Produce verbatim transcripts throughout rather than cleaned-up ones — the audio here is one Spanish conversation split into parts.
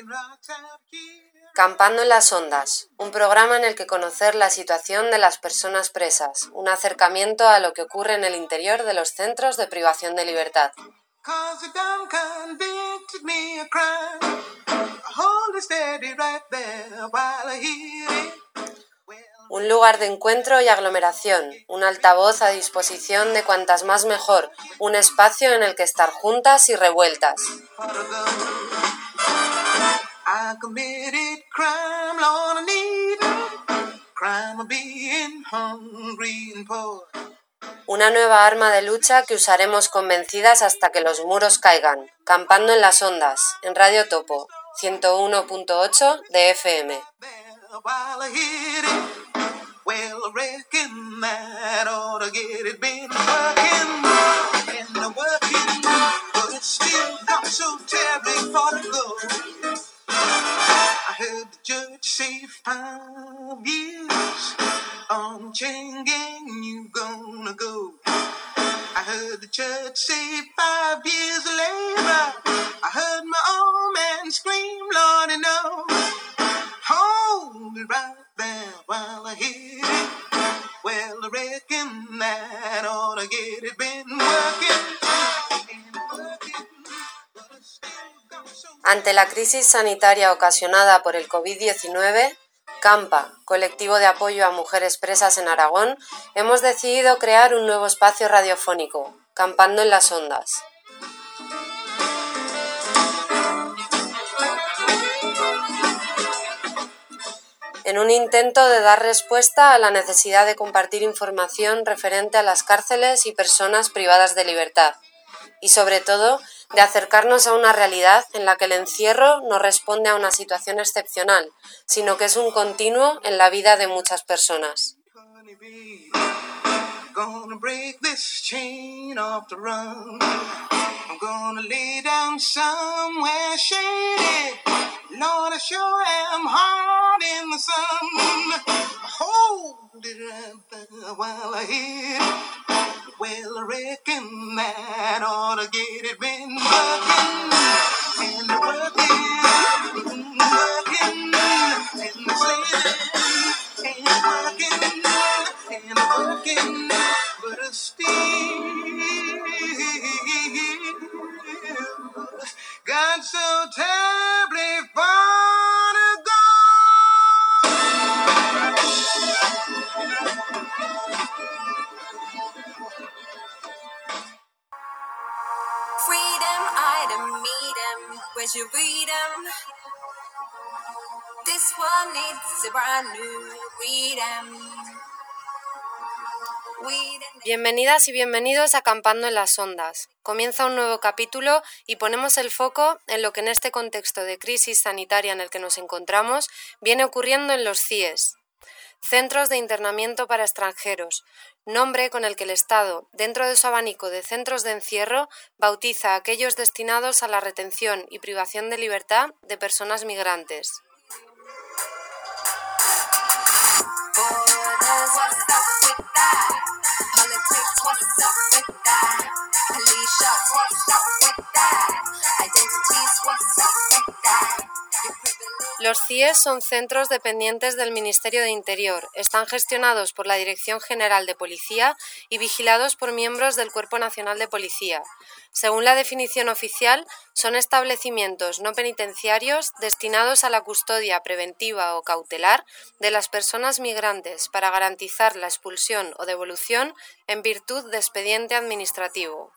Campando en las ondas, un programa en el que conocer la situación de las personas presas, un acercamiento a lo que ocurre en el interior de los centros de privación de libertad. Un lugar de encuentro y aglomeración, un altavoz a disposición de cuantas más mejor, un espacio en el que estar juntas y revueltas. Una nueva arma de lucha que usaremos convencidas hasta que los muros caigan. Campando en las ondas, en Radio Topo, ciento uno punto ocho de F M. Well, I reckon that ought to get it been working and working, but it's still got so terribly far to go. I heard the judge say five years on chain gang you gonna go. I heard the judge say five years later. I heard my old man scream, Lordy, no. Hold it right there while I hit it. Well, I reckon that ought to get it been working and working, but it's still got so... Ante la crisis sanitaria ocasionada por el COVID diecinueve, CAMPA, colectivo de apoyo a mujeres presas en Aragón, hemos decidido crear un nuevo espacio radiofónico, Campando en las ondas. En un intento de dar respuesta a la necesidad de compartir información referente a las cárceles y personas privadas de libertad, y sobre todo de acercarnos a una realidad en la que el encierro no responde a una situación excepcional, sino que es un continuo en la vida de muchas personas. Lord, I sure am hard in the sun. Hold it right there while I hit it. Well, I reckon that ought to get it been working and working, working and slaving and working and working, but I still got so terribly far to go. Freedom, I don't need 'em. Where's your freedom? This one needs a brand new freedom. Bienvenidas y bienvenidos a Campando en las ondas. Comienza un nuevo capítulo y ponemos el foco en lo que en este contexto de crisis sanitaria en el que nos encontramos viene ocurriendo en los C I E S, Centros de Internamiento para Extranjeros, nombre con el que el Estado, dentro de su abanico de centros de encierro, bautiza a aquellos destinados a la retención y privación de libertad de personas migrantes. Los C I E S son centros dependientes del Ministerio de Interior, están gestionados por la Dirección General de Policía y vigilados por miembros del Cuerpo Nacional de Policía. Según la definición oficial, son establecimientos no penitenciarios destinados a la custodia preventiva o cautelar de las personas migrantes para garantizar la expulsión o devolución en virtud de expediente administrativo.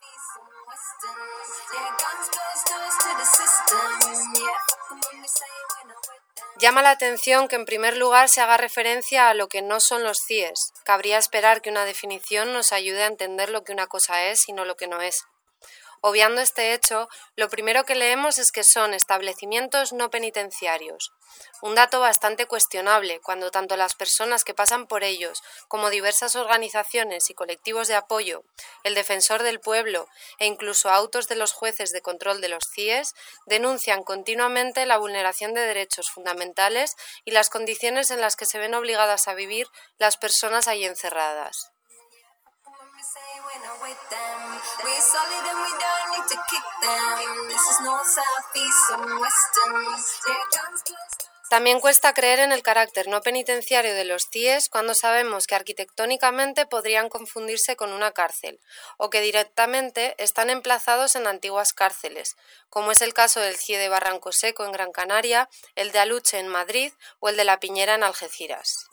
Llama la atención que en primer lugar se haga referencia a lo que no son los C I E S. Cabría esperar que una definición nos ayude a entender lo que una cosa es y no lo que no es. Obviando este hecho, lo primero que leemos es que son establecimientos no penitenciarios. Un dato bastante cuestionable cuando tanto las personas que pasan por ellos como diversas organizaciones y colectivos de apoyo, el Defensor del Pueblo e incluso autos de los jueces de control de los C I E S denuncian continuamente la vulneración de derechos fundamentales y las condiciones en las que se ven obligadas a vivir las personas ahí encerradas. También cuesta creer en el carácter no penitenciario de los C I E S cuando sabemos que arquitectónicamente podrían confundirse con una cárcel, o que directamente están emplazados en antiguas cárceles, como es el caso del C I E de Barranco Seco en Gran Canaria, el de Aluche en Madrid o el de La Piñera en Algeciras.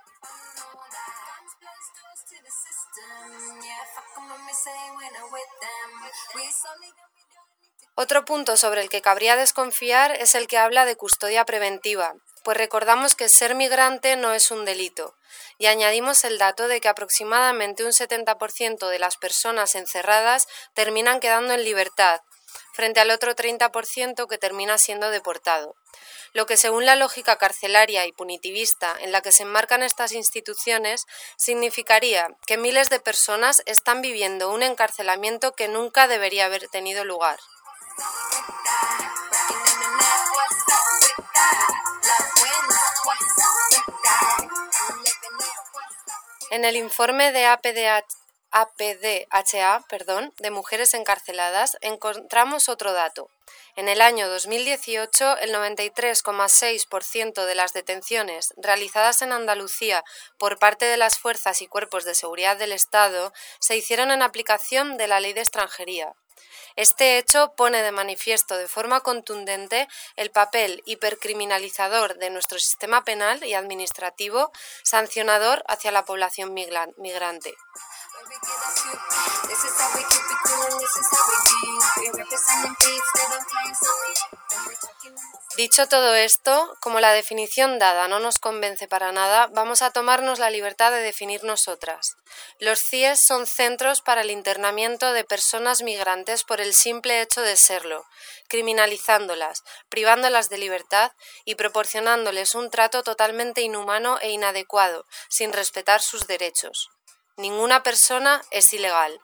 Otro punto sobre el que cabría desconfiar es el que habla de custodia preventiva, pues recordamos que ser migrante no es un delito, y añadimos el dato de que aproximadamente un setenta por ciento de las personas encerradas terminan quedando en libertad, frente al otro treinta por ciento que termina siendo deportado, lo que según la lógica carcelaria y punitivista en la que se enmarcan estas instituciones significaría que miles de personas están viviendo un encarcelamiento que nunca debería haber tenido lugar. En el informe de A P D H A perdón, de mujeres encarceladas encontramos otro dato. En el año dos mil dieciocho, el noventa y tres coma seis por ciento de las detenciones realizadas en Andalucía por parte de las fuerzas y cuerpos de seguridad del Estado se hicieron en aplicación de la Ley de Extranjería. Este hecho pone de manifiesto de forma contundente el papel hipercriminalizador de nuestro sistema penal y administrativo sancionador hacia la población migrante. Dicho todo esto, como la definición dada no nos convence para nada, vamos a tomarnos la libertad de definir nosotras. Los C I E S son centros para el internamiento de personas migrantes por el simple hecho de serlo, criminalizándolas, privándolas de libertad y proporcionándoles un trato totalmente inhumano e inadecuado, sin respetar sus derechos. Ninguna persona es ilegal.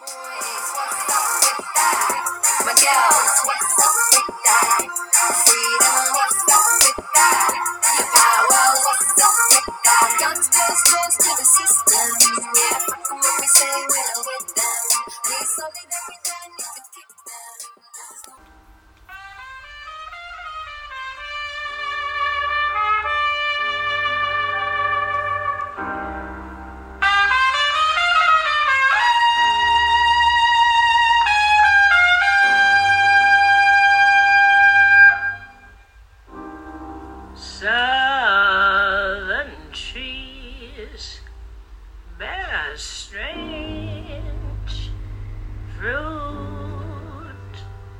Southern trees bear strange fruit,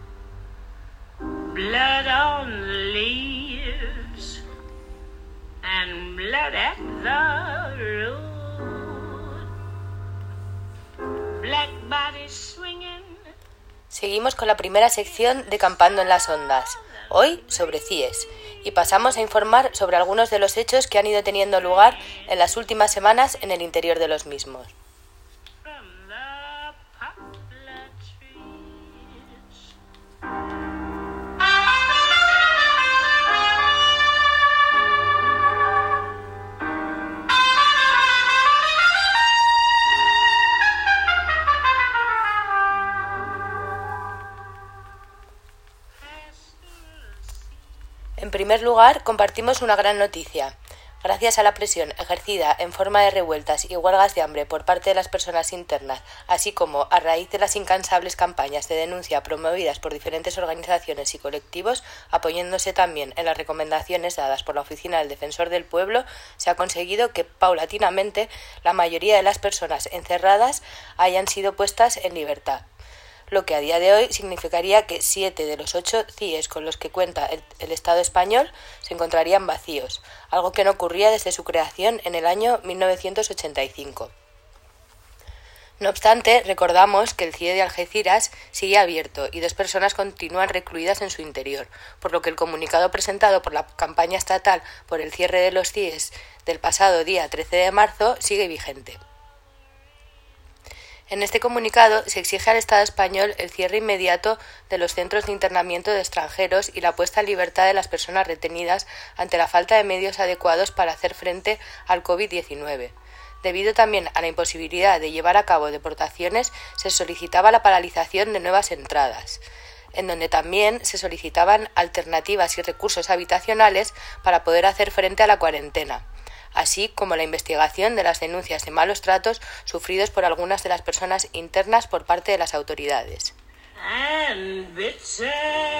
blood on the leaves and blood at the root, black bodies swinging. Seguimos con la primera sección de Campando en las Ondas, hoy sobre C I E S, y pasamos a informar sobre algunos de los hechos que han ido teniendo lugar en las últimas semanas en el interior de los mismos. En primer lugar, compartimos una gran noticia. Gracias a la presión ejercida en forma de revueltas y huelgas de hambre por parte de las personas internas, así como a raíz de las incansables campañas de denuncia promovidas por diferentes organizaciones y colectivos, apoyándose también en las recomendaciones dadas por la Oficina del Defensor del Pueblo, se ha conseguido que, paulatinamente, la mayoría de las personas encerradas hayan sido puestas en libertad, lo que a día de hoy significaría que siete de los ocho C I E S con los que cuenta el, el Estado español se encontrarían vacíos, algo que no ocurría desde su creación en el año mil novecientos ochenta y cinco. No obstante, recordamos que el C I E de Algeciras sigue abierto y dos personas continúan recluidas en su interior, por lo que el comunicado presentado por la campaña estatal por el cierre de los C I E S del pasado día trece de marzo sigue vigente. En este comunicado se exige al Estado español el cierre inmediato de los centros de internamiento de extranjeros y la puesta en libertad de las personas retenidas ante la falta de medios adecuados para hacer frente al covid diecinueve. Debido también a la imposibilidad de llevar a cabo deportaciones, se solicitaba la paralización de nuevas entradas, en donde también se solicitaban alternativas y recursos habitacionales para poder hacer frente a la cuarentena, así como la investigación de las denuncias de malos tratos sufridos por algunas de las personas internas por parte de las autoridades. And bitter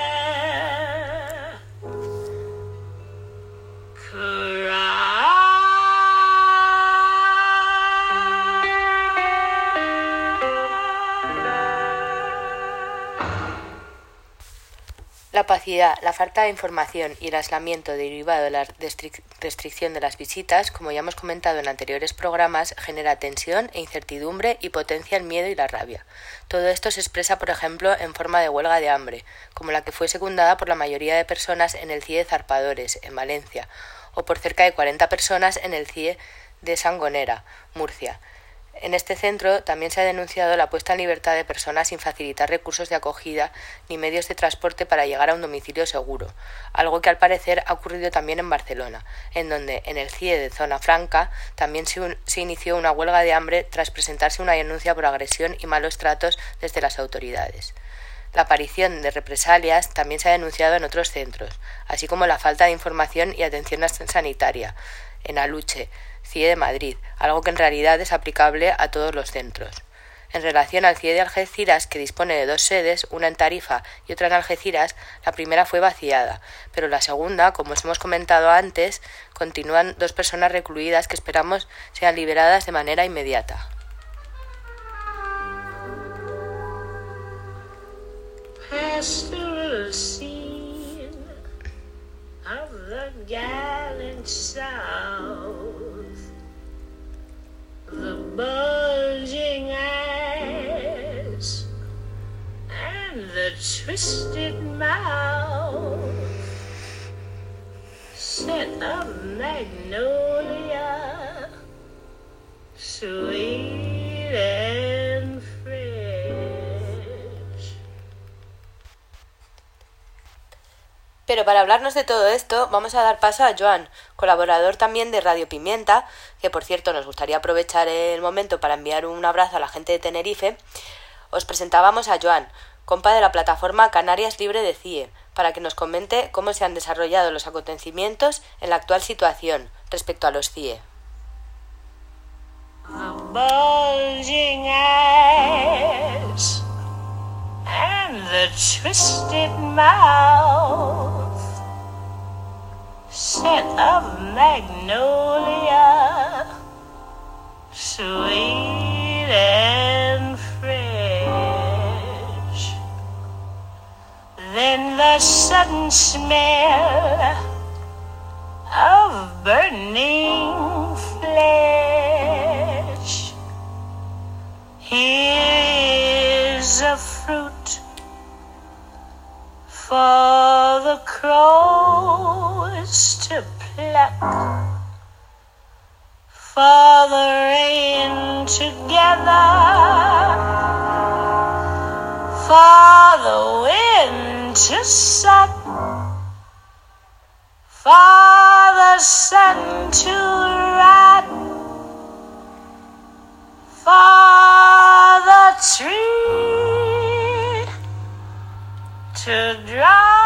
La opacidad, la falta de información y el aislamiento derivado de la restric- restricción de las visitas, como ya hemos comentado en anteriores programas, genera tensión e incertidumbre y potencia el miedo y la rabia. Todo esto se expresa, por ejemplo, en forma de huelga de hambre, como la que fue secundada por la mayoría de personas en el C I E de Zarpadores, en Valencia, o por cerca de cuarenta personas en el C I E de Sangonera, Murcia. En este centro también se ha denunciado la puesta en libertad de personas sin facilitar recursos de acogida ni medios de transporte para llegar a un domicilio seguro, algo que al parecer ha ocurrido también en Barcelona, en donde en el C I E de Zona Franca también se, un, se inició una huelga de hambre tras presentarse una denuncia por agresión y malos tratos desde las autoridades. La aparición de represalias también se ha denunciado en otros centros, así como la falta de información y atención sanitaria, en Aluche, C I E de Madrid, algo que en realidad es aplicable a todos los centros. En relación al C I E de Algeciras, que dispone de dos sedes, una en Tarifa y otra en Algeciras, la primera fue vaciada, pero la segunda, como os hemos comentado antes, continúan dos personas recluidas que esperamos sean liberadas de manera inmediata. Pastoral scene of the gallant South, the bulging eyes and the twisted mouth, scent of magnolia, sweet and fresh. Pero para hablarnos de todo esto, vamos a dar paso a Joan, colaborador también de Radio Pimienta, que por cierto nos gustaría aprovechar el momento para enviar un abrazo a la gente de Tenerife. Os presentábamos a Joan, compa de la plataforma Canarias Libre de C I E, para que nos comente cómo se han desarrollado los acontecimientos en la actual situación respecto a los C I E. The bulging eyes and the twisted mouth, scent of magnolia, sweet and fresh. Then the sudden smell of burning flesh. Here's a fruit for the crows to pluck, for the rain to gather, for the wind to suck, for the sun to rot, for the tree to dry.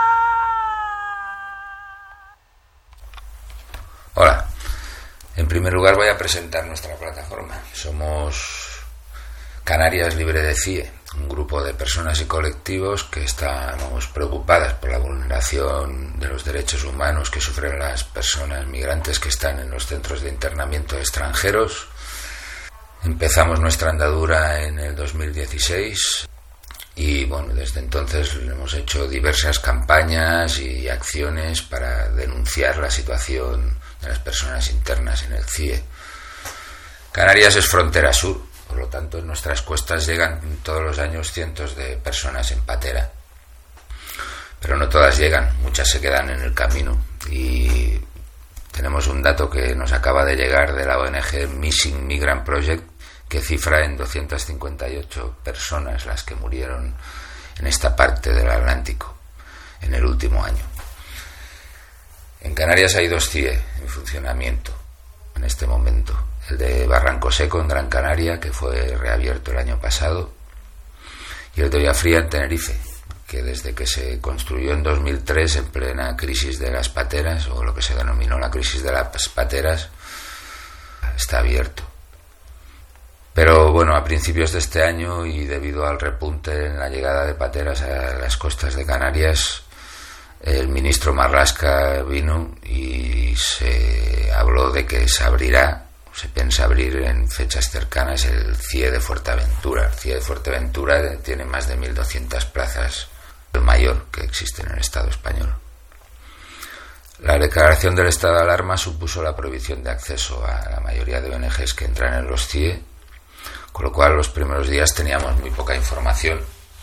Hola, en primer lugar voy a presentar nuestra plataforma. Somos Canarias Libre de C I E, un grupo de personas y colectivos que estamos preocupadas por la vulneración de los derechos humanos que sufren las personas migrantes que están en los centros de internamiento de extranjeros. Empezamos nuestra andadura en el dos mil dieciséis y bueno, desde entonces hemos hecho diversas campañas y acciones para denunciar la situación de las personas internas en el C I E. Canarias es frontera sur, por lo tanto en nuestras costas llegan todos los años cientos de personas en patera, pero no todas llegan, muchas se quedan en el camino. Y tenemos un dato que nos acaba de llegar de la O N G Missing Migrant Project, que cifra en doscientas cincuenta y ocho personas las que murieron en esta parte del Atlántico en el último año. En Canarias hay dos C I E en funcionamiento. en este momento. El de Barranco Seco en Gran Canaria, que fue reabierto el año pasado, y el de Ollafría en Tenerife, que desde que se construyó en dos mil tres, en plena crisis de las pateras, o lo que se denominó la crisis de las pateras, está abierto. Pero bueno, a principios de este año, y debido al repunte en la llegada de pateras a las costas de Canarias, el ministro Marlaska vino y se habló de que se abrirá, se piensa abrir en fechas cercanas, el C I E de Fuerteventura. El C I E de Fuerteventura tiene más de mil doscientas plazas, el mayor que existe en el Estado español. La declaración del estado de alarma supuso la prohibición de acceso a la mayoría de O N Ges que entran en los C I E, con lo cual los primeros días teníamos muy poca información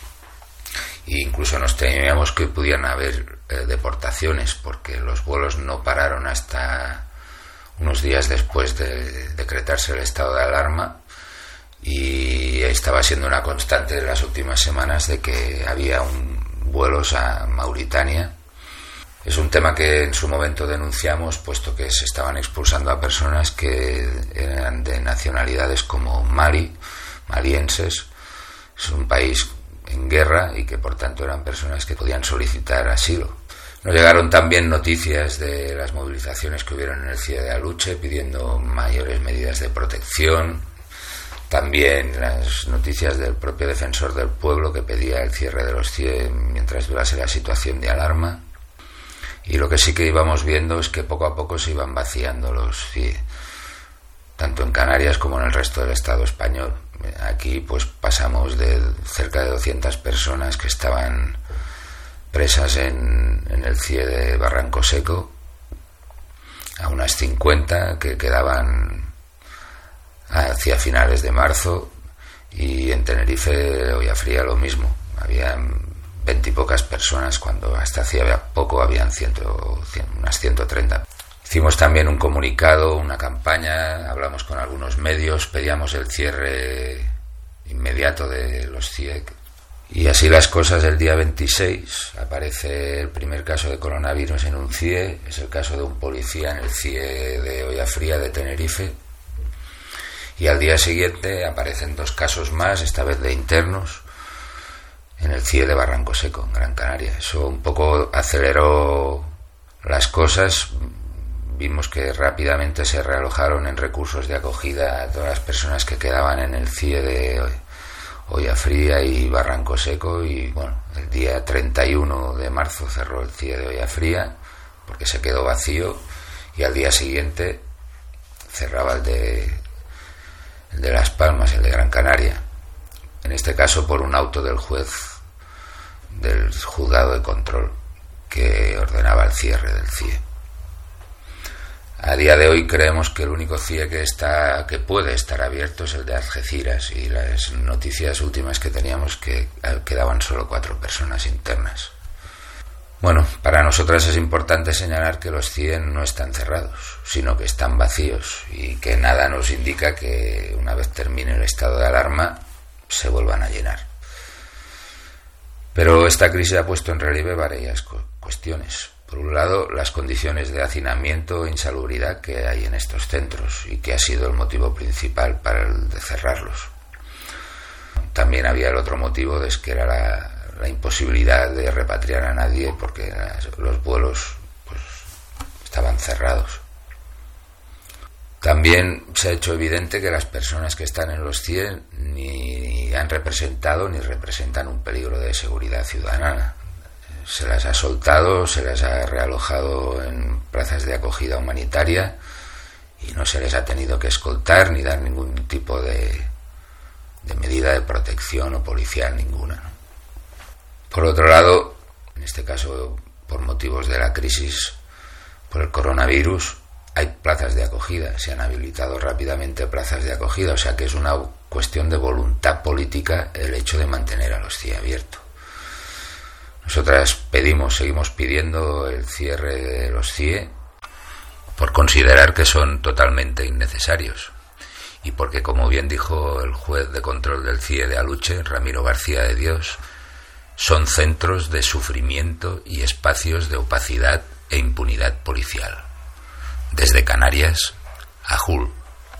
e incluso nos temíamos que pudieran haber eh, deportaciones, porque los vuelos no pararon hasta unos días después de decretarse el estado de alarma, y estaba siendo una constante en las últimas semanas de que había un, vuelos a Mauritania. Es un tema que en su momento denunciamos, puesto que se estaban expulsando a personas que eran de nacionalidades como Mali, malienses. Es un país en guerra y que por tanto eran personas que podían solicitar asilo. Nos llegaron también noticias de las movilizaciones que hubieron en el C I E de Aluche pidiendo mayores medidas de protección. También las noticias del propio defensor del pueblo que pedía el cierre de los C I E mientras durase la situación de alarma. Y lo que sí que íbamos viendo es que poco a poco se iban vaciando los C I E, tanto en Canarias como en el resto del Estado español. Aquí pues pasamos de cerca de doscientas personas que estaban presas en, en el C I E de Barranco Seco a unas cincuenta que quedaban hacia finales de marzo, y en Tenerife, Ollafría, lo mismo. Había veintipocas personas cuando hasta hacía poco habían ciento, cien, unas ciento treinta. Hicimos también un comunicado, una campaña, hablamos con algunos medios, pedíamos el cierre inmediato de los C I E. Y así las cosas, el día veintiséis aparece el primer caso de coronavirus en un C I E, es el caso de un policía en el C I E de Ollafría de Tenerife. Y al día siguiente aparecen dos casos más, esta vez de internos, en el C I E de Barranco Seco, en Gran Canaria. Eso un poco aceleró las cosas. Vimos que rápidamente se realojaron en recursos de acogida a todas las personas que quedaban en el C I E de Ollafría y Barranco Seco, y bueno, el día treinta y uno de marzo cerró el C I E de Ollafría porque se quedó vacío, y al día siguiente cerraba el de, el de Las Palmas, el de Gran Canaria, en este caso por un auto del juez del juzgado de control que ordenaba el cierre del C I E. A día de hoy creemos que el único C I E que está que puede estar abierto es el de Algeciras, y las noticias últimas que teníamos que quedaban solo cuatro personas internas. Bueno, para nosotras es importante señalar que los C I E no están cerrados, sino que están vacíos, y que nada nos indica que una vez termine el estado de alarma se vuelvan a llenar. Pero esta crisis ha puesto en relieve varias cuestiones. Por un lado, las condiciones de hacinamiento e insalubridad que hay en estos centros, y que ha sido el motivo principal para el de cerrarlos. También había el otro motivo, es que era la, la imposibilidad de repatriar a nadie porque las, los vuelos pues, estaban cerrados. También se ha hecho evidente que las personas que están en los C I E ni han representado ni representan un peligro de seguridad ciudadana. Se las ha soltado, se las ha realojado en plazas de acogida humanitaria y no se les ha tenido que escoltar ni dar ningún tipo de, de medida de protección o policial ninguna, ¿no? Por otro lado, en este caso por motivos de la crisis por el coronavirus, hay plazas de acogida, se han habilitado rápidamente plazas de acogida, o sea que es una cuestión de voluntad política el hecho de mantener a los C I E abiertos. Nosotras pedimos, seguimos pidiendo el cierre de los C I E por considerar que son totalmente innecesarios, y porque, como bien dijo el juez de control del C I E de Aluche, Ramiro García de Dios, son centros de sufrimiento y espacios de opacidad e impunidad policial, desde Canarias a Hull.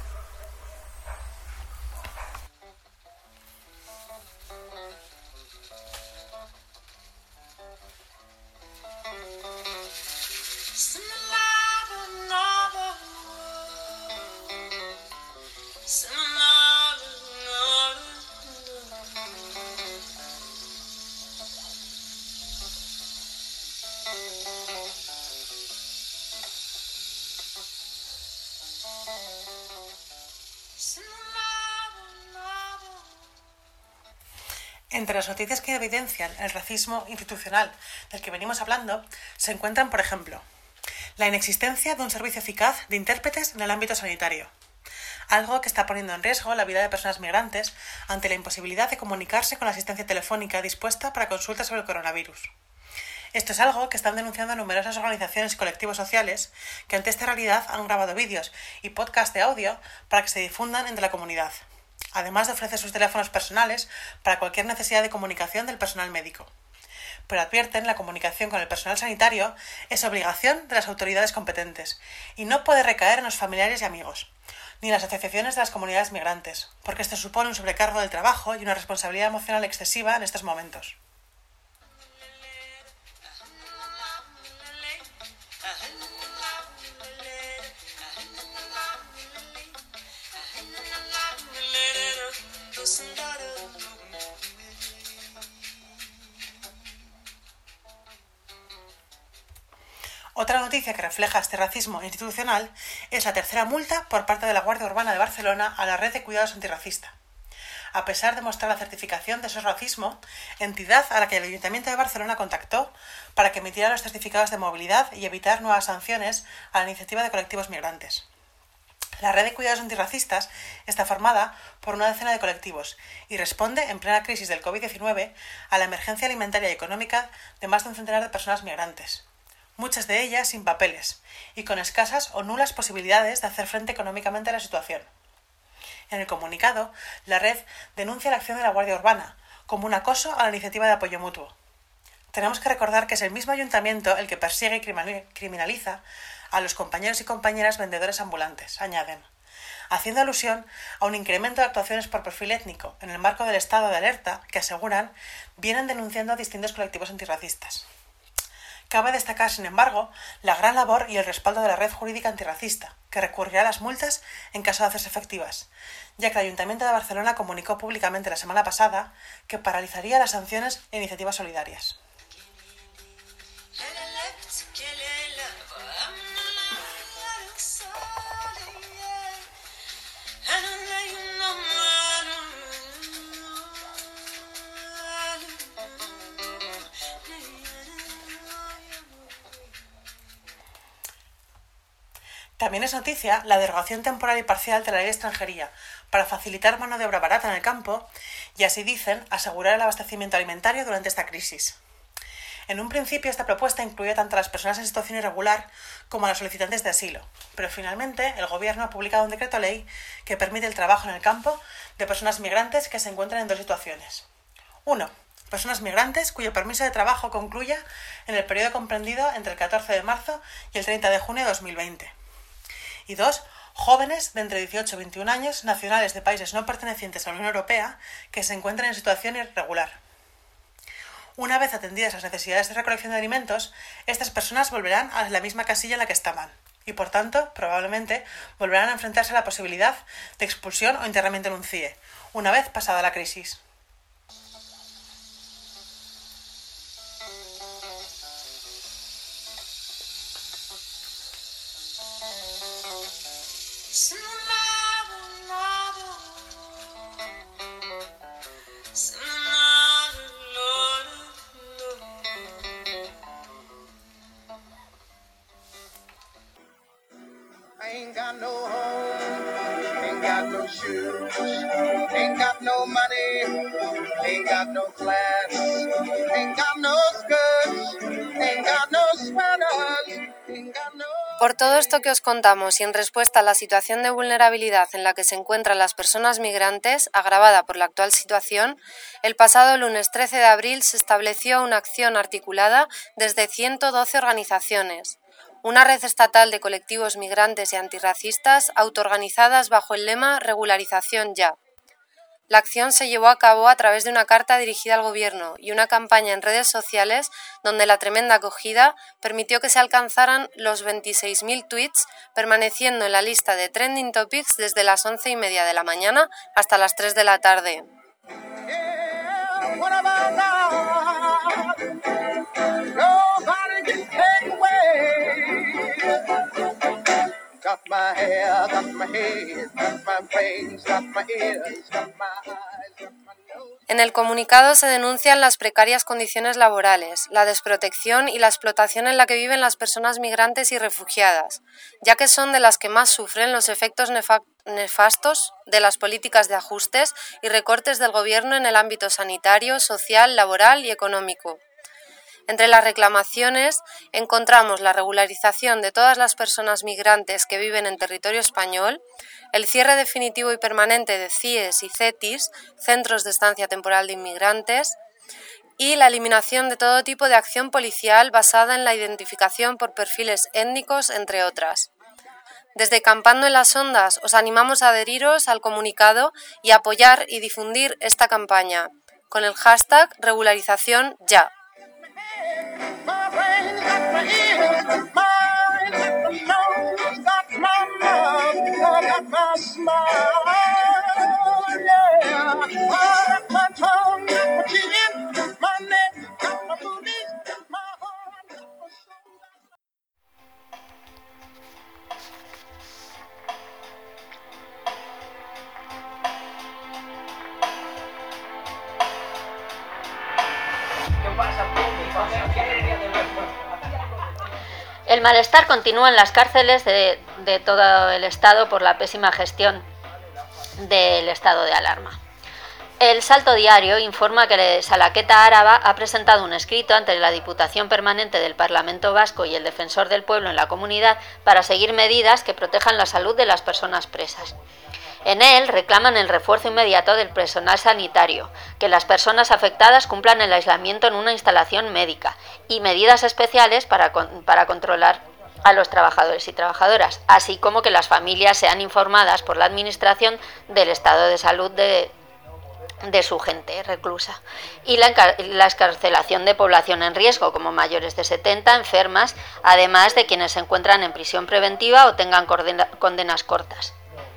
Entre las noticias que evidencian el racismo institucional del que venimos hablando se encuentran, por ejemplo, la inexistencia de un servicio eficaz de intérpretes en el ámbito sanitario, algo que está poniendo en riesgo la vida de personas migrantes ante la imposibilidad de comunicarse con la asistencia telefónica dispuesta para consultas sobre el coronavirus. Esto es algo que están denunciando numerosas organizaciones y colectivos sociales que ante esta realidad han grabado vídeos y podcasts de audio para que se difundan entre la comunidad, además de ofrecer sus teléfonos personales para cualquier necesidad de comunicación del personal médico. Pero advierten la comunicación con el personal sanitario es obligación de las autoridades competentes y no puede recaer en los familiares y amigos, ni en las asociaciones de las comunidades migrantes, porque esto supone un sobrecargo del trabajo y una responsabilidad emocional excesiva en estos momentos. Otra noticia que refleja este racismo institucional es la tercera multa por parte de la Guardia Urbana de Barcelona a la Red de Cuidados Antirracista. A pesar de mostrar la certificación de su racismo, entidad a la que el Ayuntamiento de Barcelona contactó para que emitiera los certificados de movilidad y evitar nuevas sanciones a la iniciativa de colectivos migrantes. La Red de Cuidados Antirracistas está formada por una decena de colectivos y responde, en plena crisis del covid diecinueve, a la emergencia alimentaria y económica de más de un centenar de personas migrantes, muchas de ellas sin papeles y con escasas o nulas posibilidades de hacer frente económicamente a la situación. En el comunicado, la red denuncia la acción de la Guardia Urbana como un acoso a la iniciativa de apoyo mutuo. Tenemos que recordar que es el mismo ayuntamiento el que persigue y criminaliza a los compañeros y compañeras vendedores ambulantes, añaden, haciendo alusión a un incremento de actuaciones por perfil étnico en el marco del estado de alerta que, aseguran, vienen denunciando a distintos colectivos antirracistas. Cabe destacar, sin embargo, la gran labor y el respaldo de la Red Jurídica Antirracista, que recurrirá a las multas en caso de hacerse efectivas, ya que el Ayuntamiento de Barcelona comunicó públicamente la semana pasada que paralizaría las sanciones e iniciativas solidarias. También es noticia la derogación temporal y parcial de la ley de extranjería para facilitar mano de obra barata en el campo y, así dicen, asegurar el abastecimiento alimentario durante esta crisis. En un principio esta propuesta incluía tanto a las personas en situación irregular como a los solicitantes de asilo, pero finalmente el Gobierno ha publicado un decreto ley que permite el trabajo en el campo de personas migrantes que se encuentran en dos situaciones. Uno, personas migrantes cuyo permiso de trabajo concluya en el periodo comprendido entre el catorce de marzo y el treinta de junio de dos mil veinte. Y dos, jóvenes de entre dieciocho y veintiún años, nacionales de países no pertenecientes a la Unión Europea, que se encuentran en situación irregular. Una vez atendidas las necesidades de recolección de alimentos, estas personas volverán a la misma casilla en la que estaban, y por tanto, probablemente, volverán a enfrentarse a la posibilidad de expulsión o internamiento en un C I E, una vez pasada la crisis. Ain't got no home, ain't got no shoes, ain't got no money, ain't got no class, ain't got no skirts, ain't got no sweaters, ain't got no... Por todo esto que os contamos y en respuesta a la situación de vulnerabilidad en la que se encuentran las personas migrantes, agravada por la actual situación, el pasado lunes trece de abril se estableció una acción articulada desde ciento doce organizaciones, una red estatal de colectivos migrantes y antirracistas autoorganizadas bajo el lema Regularización Ya. La acción se llevó a cabo a través de una carta dirigida al gobierno y una campaña en redes sociales donde la tremenda acogida permitió que se alcanzaran los veintiséis mil tweets, permaneciendo en la lista de Trending Topics desde las once y media de la mañana hasta las tres de la tarde. Got my hair, got my head, got my face, got my ears, got my eyes, got my nose. En el comunicado se denuncian las precarias condiciones laborales, la desprotección y la explotación en la que viven las personas migrantes y refugiadas, ya que son de las que más sufren los efectos nefa- nefastos de las políticas de ajustes y recortes del gobierno en el ámbito sanitario, social, laboral y económico. Entre las reclamaciones encontramos la regularización de todas las personas migrantes que viven en territorio español, el cierre definitivo y permanente de C I E S y C E T I S, Centros de Estancia Temporal de Inmigrantes, y la eliminación de todo tipo de acción policial basada en la identificación por perfiles étnicos, entre otras. Desde Campando en las Ondas os animamos a adheriros al comunicado y apoyar y difundir esta campaña con el hashtag Regularización Ya. My brain got my ears, got my eyes, got my nose, got my mouth, got my smile, yeah. I got my tongue, got my chin, got my neck, got my booties, got my heart, got my soul. El malestar continúa en las cárceles de, de todo el Estado por la pésima gestión del estado de alarma. El Salto Diario informa que Salaqueta Araba ha presentado un escrito ante la Diputación Permanente del Parlamento Vasco y el Defensor del Pueblo en la comunidad para seguir medidas que protejan la salud de las personas presas. En él reclaman el refuerzo inmediato del personal sanitario, que las personas afectadas cumplan el aislamiento en una instalación médica y medidas especiales para, para controlar a los trabajadores y trabajadoras, así como que las familias sean informadas por la Administración del estado de salud de, de su gente reclusa, y la, la excarcelación de población en riesgo, como mayores de setenta, enfermas, además de quienes se encuentran en prisión preventiva o tengan condena, condenas cortas.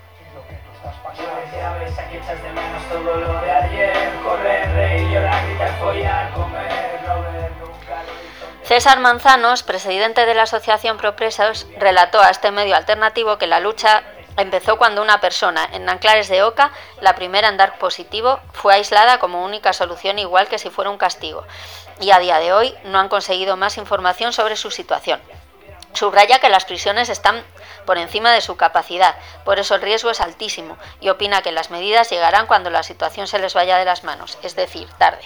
César Manzanos, presidente de la Asociación Propresos, relató a este medio alternativo que la lucha empezó cuando una persona en Nanclares de Oca, la primera en dar positivo, fue aislada como única solución, igual que si fuera un castigo, y a día de hoy no han conseguido más información sobre su situación. Subraya que las prisiones están por encima de su capacidad, por eso el riesgo es altísimo, y opina que las medidas llegarán cuando la situación se les vaya de las manos, es decir, tarde.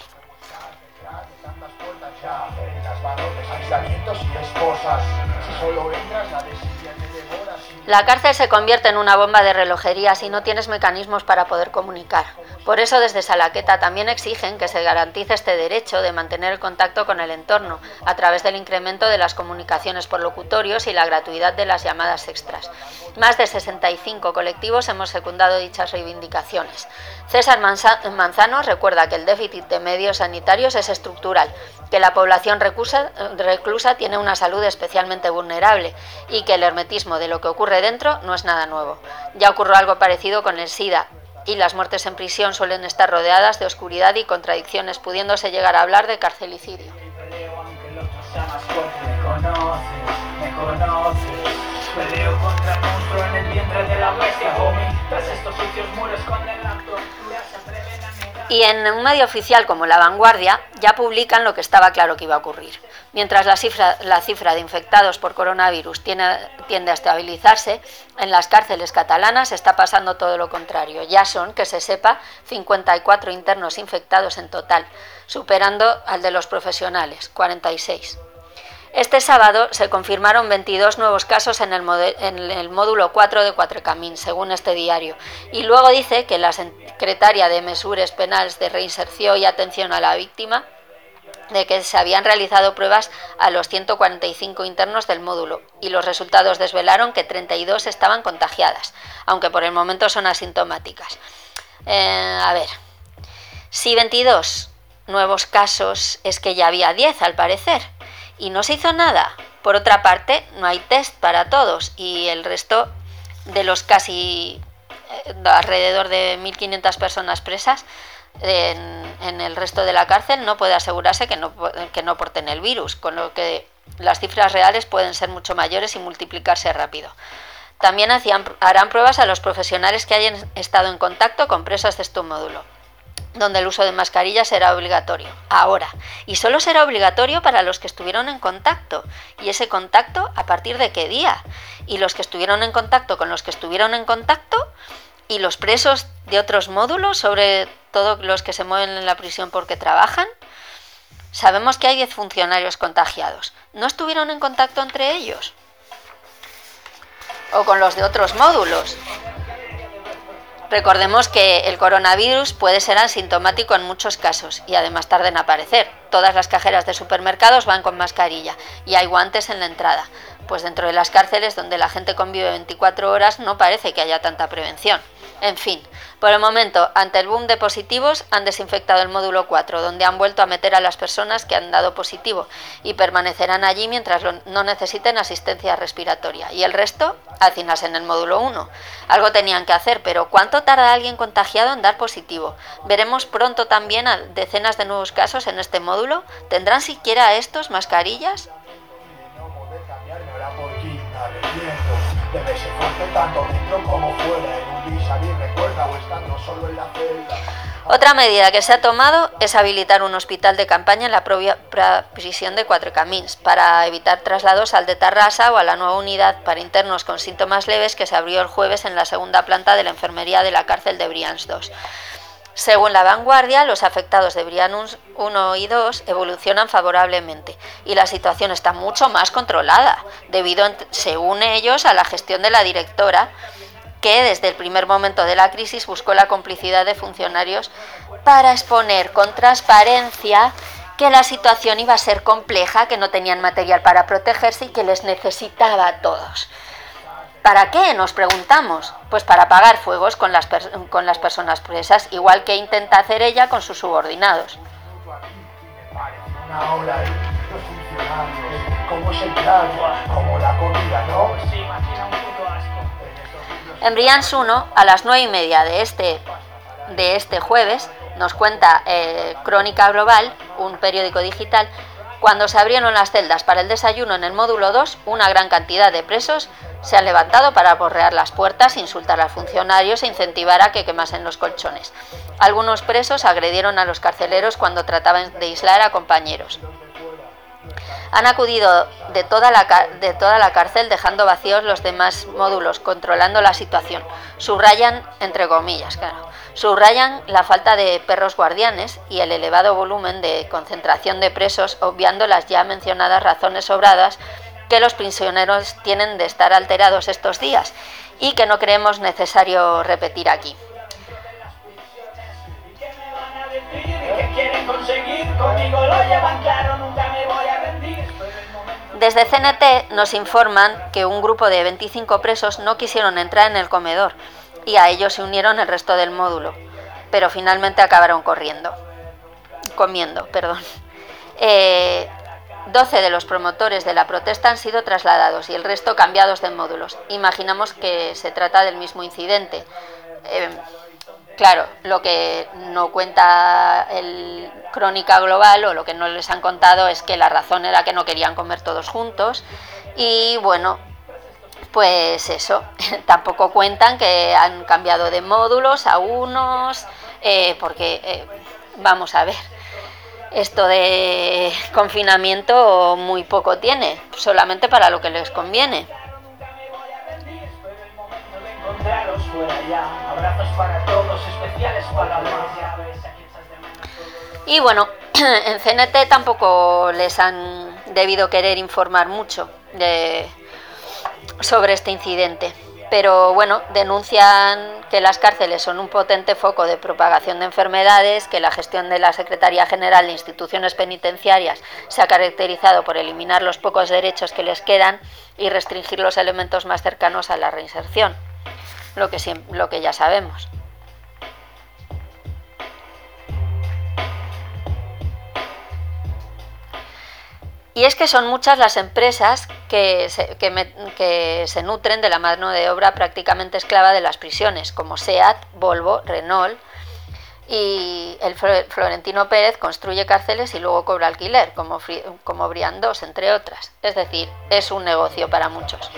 La cárcel se convierte en una bomba de relojería si no tienes mecanismos para poder comunicar. Por eso desde Salaqueta también exigen que se garantice este derecho de mantener el contacto con el entorno a través del incremento de las comunicaciones por locutorios y la gratuidad de las llamadas extras. Más de sesenta y cinco colectivos hemos secundado dichas reivindicaciones. César Manzano recuerda que el déficit de medios sanitarios es estructural, que la población reclusa, reclusa tiene una salud especialmente vulnerable y que el hermetismo de lo que ocurre dentro no es nada nuevo. Ya ocurrió algo parecido con el SIDA, y las muertes en prisión suelen estar rodeadas de oscuridad y contradicciones, pudiéndose llegar a hablar de carcelicidio. Y en un medio oficial como La Vanguardia ya publican lo que estaba claro que iba a ocurrir. Mientras la cifra, la cifra de infectados por coronavirus tiene, tiende a estabilizarse, en las cárceles catalanas está pasando todo lo contrario. Ya son, que se sepa, cincuenta y cuatro internos infectados en total, superando al de los profesionales, cuarenta y seis. Este sábado se confirmaron veintidós nuevos casos en el, en el módulo cuatro de Cuatrecamín, según este diario, y luego dice que la secretaria de Mesures Penals de Reinserción y Atención a la Víctima de que se habían realizado pruebas a los ciento cuarenta y cinco internos del módulo y los resultados desvelaron que treinta y dos estaban contagiadas, aunque por el momento son asintomáticas. Eh, a ver, si veintidós nuevos casos es que ya había diez al parecer y no se hizo nada. Por otra parte, no hay test para todos y el resto de los casi eh, alrededor de mil quinientas personas presas En, en el resto de la cárcel no puede asegurarse que no, que no porten el virus, con lo que las cifras reales pueden ser mucho mayores y multiplicarse rápido. También hacían, harán pruebas a los profesionales que hayan estado en contacto con presos de este módulo, donde el uso de mascarilla será obligatorio. Ahora, y solo será obligatorio para los que estuvieron en contacto. ¿Y ese contacto a partir de qué día? Y los que estuvieron en contacto con los que estuvieron en contacto y los presos de otros módulos, sobre todo los que se mueven en la prisión porque trabajan. Sabemos que hay diez funcionarios contagiados. ¿No estuvieron en contacto entre ellos? O con los de otros módulos. Recordemos que el coronavirus puede ser asintomático en muchos casos y además tarda en aparecer. Todas las cajeras de supermercados van con mascarilla y hay guantes en la entrada. Pues dentro de las cárceles donde la gente convive veinticuatro horas no parece que haya tanta prevención. En fin, por el momento, ante el boom de positivos, han desinfectado el módulo cuatro, donde han vuelto a meter a las personas que han dado positivo y permanecerán allí mientras no necesiten asistencia respiratoria. Y el resto, hacinarse en el módulo uno. Algo tenían que hacer, pero ¿cuánto tarda alguien contagiado en dar positivo? ¿Veremos pronto también a decenas de nuevos casos en este módulo? ¿Tendrán siquiera estos mascarillas? Otra medida que se ha tomado es habilitar un hospital de campaña en la propia prisión de Cuatro Camins para evitar traslados al de Tarrasa o a la nueva unidad para internos con síntomas leves que se abrió el jueves en la segunda planta de la enfermería de la cárcel de Brians dos. Según La Vanguardia, los afectados de Brians uno y dos evolucionan favorablemente y la situación está mucho más controlada, debido, según ellos, a la gestión de la directora, que desde el primer momento de la crisis buscó la complicidad de funcionarios para exponer con transparencia que la situación iba a ser compleja, que no tenían material para protegerse y que les necesitaba a todos. ¿Para qué? Nos preguntamos. Pues para apagar fuegos con las, con las personas presas, igual que intenta hacer ella con sus subordinados. En Brians uno, a las nueve y media de este, de este jueves, nos cuenta eh, Crónica Global, un periódico digital, cuando se abrieron las celdas para el desayuno en el módulo dos, una gran cantidad de presos se han levantado para aporrear las puertas, insultar a funcionarios e incentivar a que quemasen los colchones. Algunos presos agredieron a los carceleros cuando trataban de aislar a compañeros. Han acudido de toda, la, de toda la cárcel dejando vacíos los demás módulos, controlando la situación. Subrayan, entre comillas, claro, subrayan la falta de perros guardianes y el elevado volumen de concentración de presos, obviando las ya mencionadas razones sobradas que los prisioneros tienen de estar alterados estos días y que no creemos necesario repetir aquí. Desde C N T nos informan que un grupo de veinticinco presos no quisieron entrar en el comedor y a ellos se unieron el resto del módulo, pero finalmente acabaron corriendo, comiendo, perdón. Eh, doce de los promotores de la protesta han sido trasladados y el resto cambiados de módulos. Imaginamos que se trata del mismo incidente. Eh, Claro, lo que no cuenta el Crónica Global o lo que no les han contado es que la razón era que no querían comer todos juntos y bueno, pues eso, tampoco cuentan que han cambiado de módulos a unos, eh, porque eh, vamos a ver, esto de confinamiento muy poco tiene, solamente para lo que les conviene. Y bueno, en C N T tampoco les han debido querer informar mucho de, sobre este incidente. pero bueno, denuncian que las cárceles son un potente foco de propagación de enfermedades, que la gestión de la Secretaría General de Instituciones Penitenciarias se ha caracterizado por eliminar los pocos derechos que les quedan y restringir los elementos más cercanos a la reinserción, lo que, lo que ya sabemos. Y es que son muchas las empresas que se, que, me, que se nutren de la mano de obra prácticamente esclava de las prisiones, como SEAT, Volvo, Renault, y el Florentino Pérez construye cárceles y luego cobra alquiler, como, como Briandós, entre otras. Es decir, es un negocio para muchos.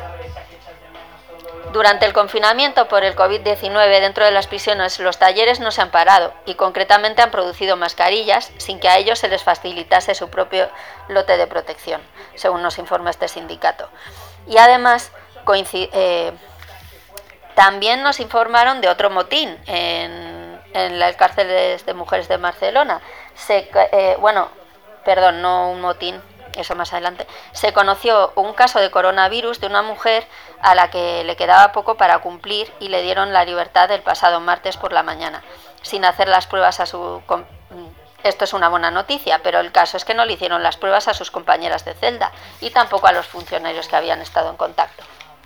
Durante el confinamiento por el COVID diecinueve dentro de las prisiones, los talleres no se han parado y concretamente han producido mascarillas sin que a ellos se les facilitase su propio lote de protección, según nos informa este sindicato. Y además, eh, también nos informaron de otro motín en, en las cárceles de mujeres de Barcelona. Se, eh, bueno, perdón, no un motín, eso más adelante. Se conoció un caso de coronavirus de una mujer a la que le quedaba poco para cumplir y le dieron la libertad el pasado martes por la mañana, sin hacer las pruebas a su... Esto es una buena noticia, pero el caso es que no le hicieron las pruebas a sus compañeras de celda y tampoco a los funcionarios que habían estado en contacto.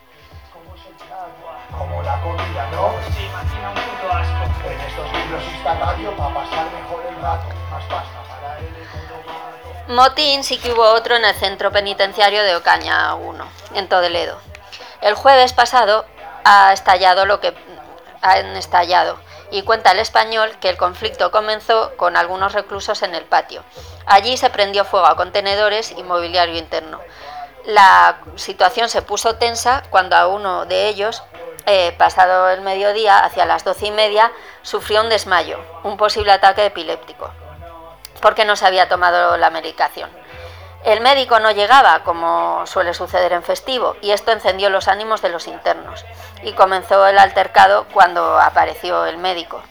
Como la comida, ¿no? Sí, imagina un puto asco. En estos libros está radio para pasar mejor el rato. Más pasta para él. Motín sí que hubo otro en el centro penitenciario de Ocaña uno, en Toledo. El jueves pasado ha estallado lo que han estallado y cuenta El Español que el conflicto comenzó con algunos reclusos en el patio. Allí se prendió fuego a contenedores y mobiliario interno. La situación se puso tensa cuando a uno de ellos, eh, pasado el mediodía, hacia las doce y media, sufrió un desmayo, un posible ataque epiléptico, porque no se había tomado la medicación. El médico no llegaba, como suele suceder en festivo, y esto encendió los ánimos de los internos. Y comenzó el altercado cuando apareció el médico.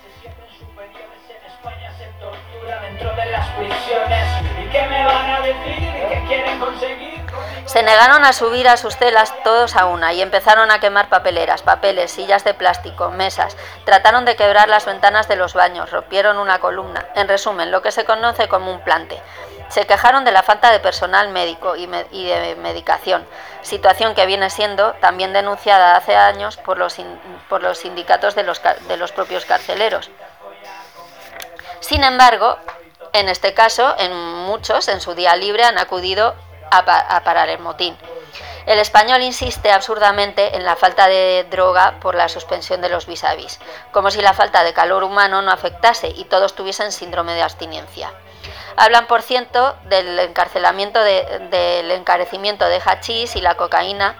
Se negaron a subir a sus celas todos a una y empezaron a quemar papeleras, papeles, sillas de plástico, mesas. Trataron de quebrar las ventanas de los baños, rompieron una columna. En resumen, lo que se conoce como un plante. Se quejaron de la falta de personal médico y, me y de medicación, situación que viene siendo también denunciada hace años por los, por los sindicatos de los, de los propios carceleros. Sin embargo, en este caso, en muchos en su día libre han acudido a, pa a parar el motín. El Español insiste absurdamente en la falta de droga por la suspensión de los vis a vis, como si la falta de calor humano no afectase y todos tuviesen síndrome de abstinencia. Hablan, por cierto, del encarcelamiento de, del encarecimiento de hachís y la cocaína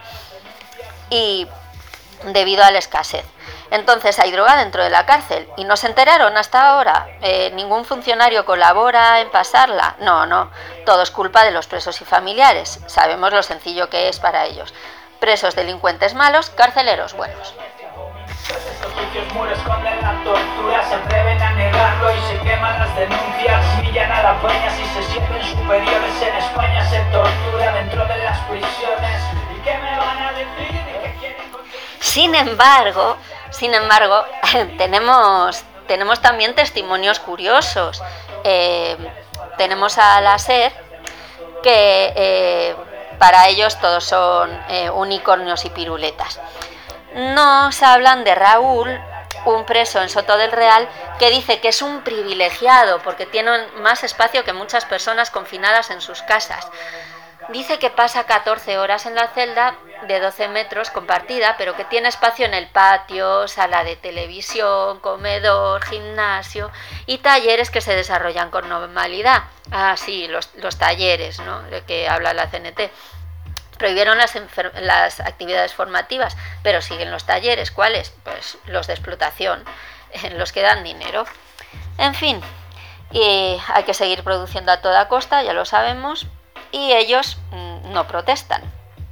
y debido a la escasez. Entonces hay droga dentro de la cárcel y no se enteraron hasta ahora. Eh, ningún funcionario colabora en pasarla. No, no. Todo es culpa de los presos y familiares. Sabemos lo sencillo que es para ellos. Presos delincuentes malos, carceleros buenos. Estos sucios muros esconden la tortura, se atreven a negarlo y se queman las denuncias. Humillan a la peña si se sienten superiores. En España se tortura dentro de las prisiones. ¿Y qué me van a decir? ¿Y qué quieren conseguir? Sin embargo, sin embargo, tenemos, tenemos también testimonios curiosos. Eh, tenemos a la SER que eh, para ellos todos son eh, unicornios y piruletas. Nos hablan de Raúl, un preso en Soto del Real, que dice que es un privilegiado porque tiene más espacio que muchas personas confinadas en sus casas. Dice que pasa catorce horas en la celda de doce metros compartida, pero que tiene espacio en el patio, sala de televisión, comedor, gimnasio y talleres que se desarrollan con normalidad. Ah, sí, los, los talleres, ¿no?, de que habla la C N T. Prohibieron las, las actividades formativas, pero siguen los talleres. ¿Cuáles? Pues los de explotación, en los que dan dinero. En fin, y hay que seguir produciendo a toda costa, ya lo sabemos, y ellos mmm, no protestan.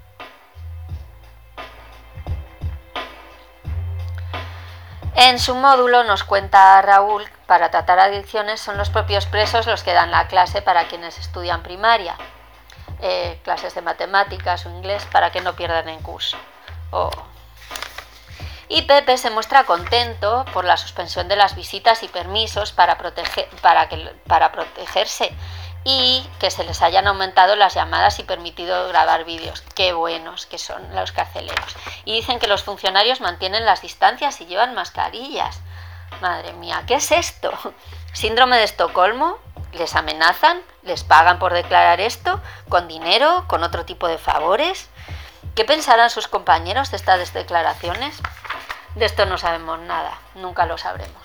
En su módulo nos cuenta Raúl, para tratar adicciones son los propios presos los que dan la clase para quienes estudian primaria. Eh, clases de matemáticas o inglés para que no pierdan en curso. Oh. Y Pepe se muestra contento por la suspensión de las visitas y permisos para, proteger, para, que, para protegerse y que se les hayan aumentado las llamadas y permitido grabar vídeos. Qué buenos que son los carceleros. Y dicen que los funcionarios mantienen las distancias y llevan mascarillas. Madre mía, ¿qué es esto? ¿Síndrome de Estocolmo? ¿Les amenazan? ¿Les pagan por declarar esto? ¿Con dinero? ¿Con otro tipo de favores? ¿Qué pensarán sus compañeros de estas declaraciones? De esto no sabemos nada, nunca lo sabremos.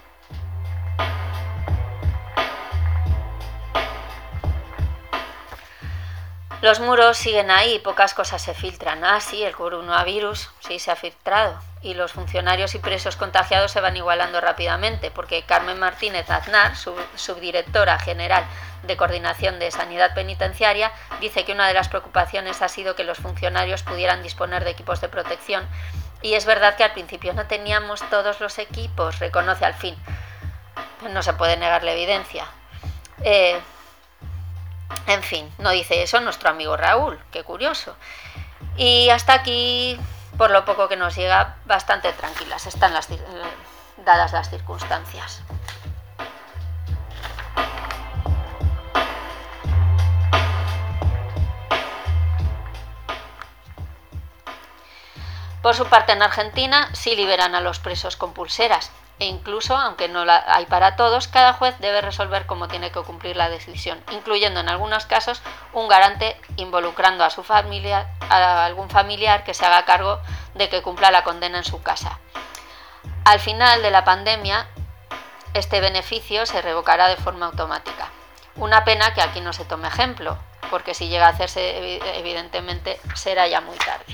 Los muros siguen ahí y pocas cosas se filtran. Ah, sí, el coronavirus sí se ha filtrado. Y los funcionarios y presos contagiados se van igualando rápidamente, porque Carmen Martínez Aznar, sub, subdirectora general de Coordinación de Sanidad Penitenciaria, dice que una de las preocupaciones ha sido que los funcionarios pudieran disponer de equipos de protección. Y es verdad que al principio no teníamos todos los equipos, reconoce al fin. No se puede negar la evidencia. Eh... En fin, no dice eso nuestro amigo Raúl, qué curioso. Y hasta aquí, por lo poco que nos llega, bastante tranquilas están las, dadas las circunstancias. Por su parte, en Argentina sí liberan a los presos con pulseras. E incluso, aunque no la hay para todos, cada juez debe resolver cómo tiene que cumplir la decisión, incluyendo en algunos casos un garante involucrando a su familia, a algún familiar que se haga cargo de que cumpla la condena en su casa. Al final de la pandemia, este beneficio se revocará de forma automática. Una pena que aquí no se tome ejemplo, porque si llega a hacerse, evidentemente será ya muy tarde.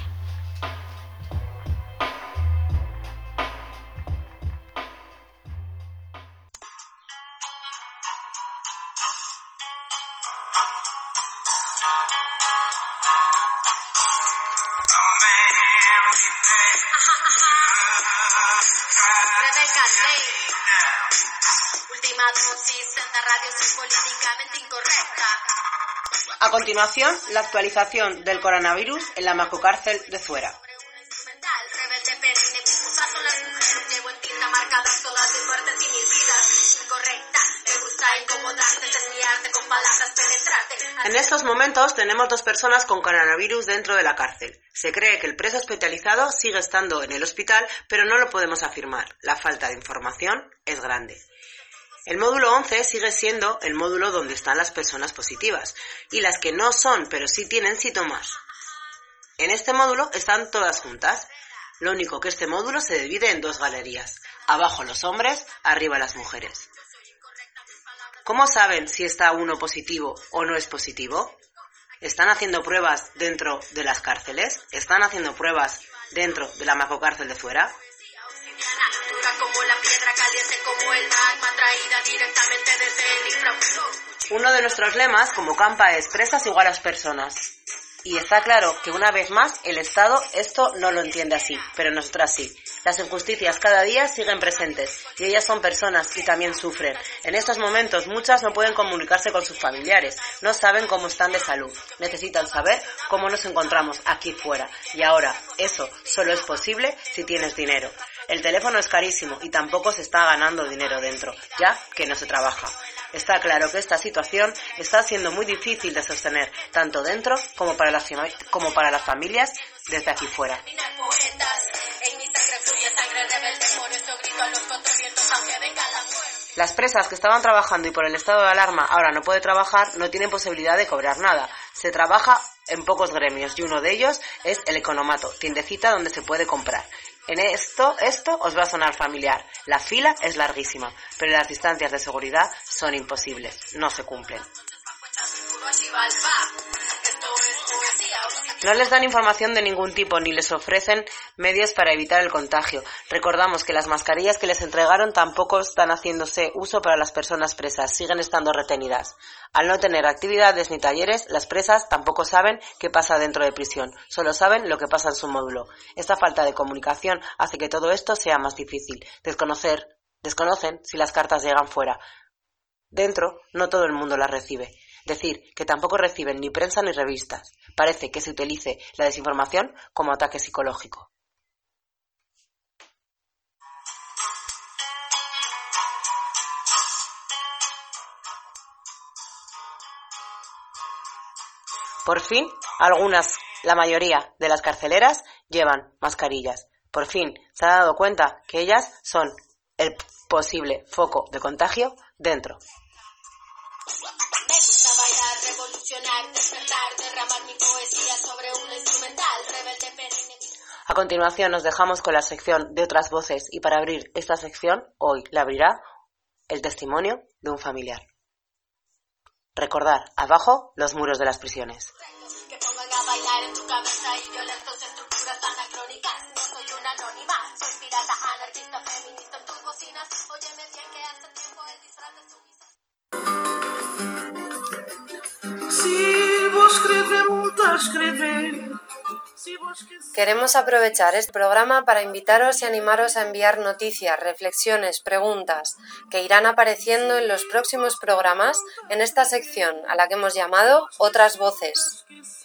A continuación, la actualización del coronavirus en la macrocárcel de Zuera. En estos momentos tenemos dos personas con coronavirus dentro de la cárcel. Se cree que el preso hospitalizado sigue estando en el hospital, pero no lo podemos afirmar. La falta de información es grande. El módulo once sigue siendo el módulo donde están las personas positivas y las que no son, pero sí tienen síntomas. En este módulo están todas juntas. Lo único que este módulo se divide en dos galerías. Abajo los hombres, arriba las mujeres. ¿Cómo saben si está uno positivo o no es positivo? ¿Están haciendo pruebas dentro de las cárceles? ¿Están haciendo pruebas dentro de la macrocárcel de Zuera? Uno de nuestros lemas como Campa es presas igual a las personas. Y está claro que una vez más el Estado esto no lo entiende así, pero nosotras sí. Las injusticias cada día siguen presentes y ellas son personas y también sufren. En estos momentos muchas no pueden comunicarse con sus familiares, no saben cómo están de salud, necesitan saber cómo nos encontramos aquí fuera. Y ahora, eso solo es posible si tienes dinero. El teléfono es carísimo y tampoco se está ganando dinero dentro, ya que no se trabaja. Está claro que esta situación está siendo muy difícil de sostener, tanto dentro como para las, como para las familias desde aquí fuera. Las presas que estaban trabajando y por el estado de alarma ahora no puede trabajar, no tienen posibilidad de cobrar nada. Se trabaja en pocos gremios y uno de ellos es el economato, tiendecita donde se puede comprar. En esto, esto os va a sonar familiar. La fila es larguísima, pero las distancias de seguridad son imposibles, no se cumplen. No les dan información de ningún tipo ni les ofrecen medios para evitar el contagio. Recordamos que las mascarillas que les entregaron tampoco están haciéndose uso para las personas presas, siguen estando retenidas. Al no tener actividades ni talleres, las presas tampoco saben qué pasa dentro de prisión, solo saben lo que pasa en su módulo. Esta falta de comunicación hace que todo esto sea más difícil. Desconocer, desconocen si las cartas llegan fuera. Dentro, no todo el mundo las recibe. Decir que tampoco reciben ni prensa ni revistas. Parece que se utilice la desinformación como ataque psicológico. Por fin, algunas, la mayoría de las carceleras llevan mascarillas. Por fin se ha dado cuenta que ellas son el posible foco de contagio dentro. Me gusta bailar, revolucionar, despertar, derramar mi poesía sobre un instrumental rebelde perenne. A continuación nos dejamos con la sección de otras voces y para abrir esta sección hoy la abrirá el testimonio de un familiar. Recordar abajo los muros de las prisiones. Que pongan a bailar en tu cabeza y violentos estructuras anacrónicas. No soy una anónima, soy pirata, anarquista, feminista en tus bocinas. Óyeme bien que hace tiempo el disfraz de sumisa. Si vos querés preguntar, escrever. Queremos aprovechar este programa para invitaros y animaros a enviar noticias, reflexiones, preguntas que irán apareciendo en los próximos programas en esta sección a la que hemos llamado Otras Voces.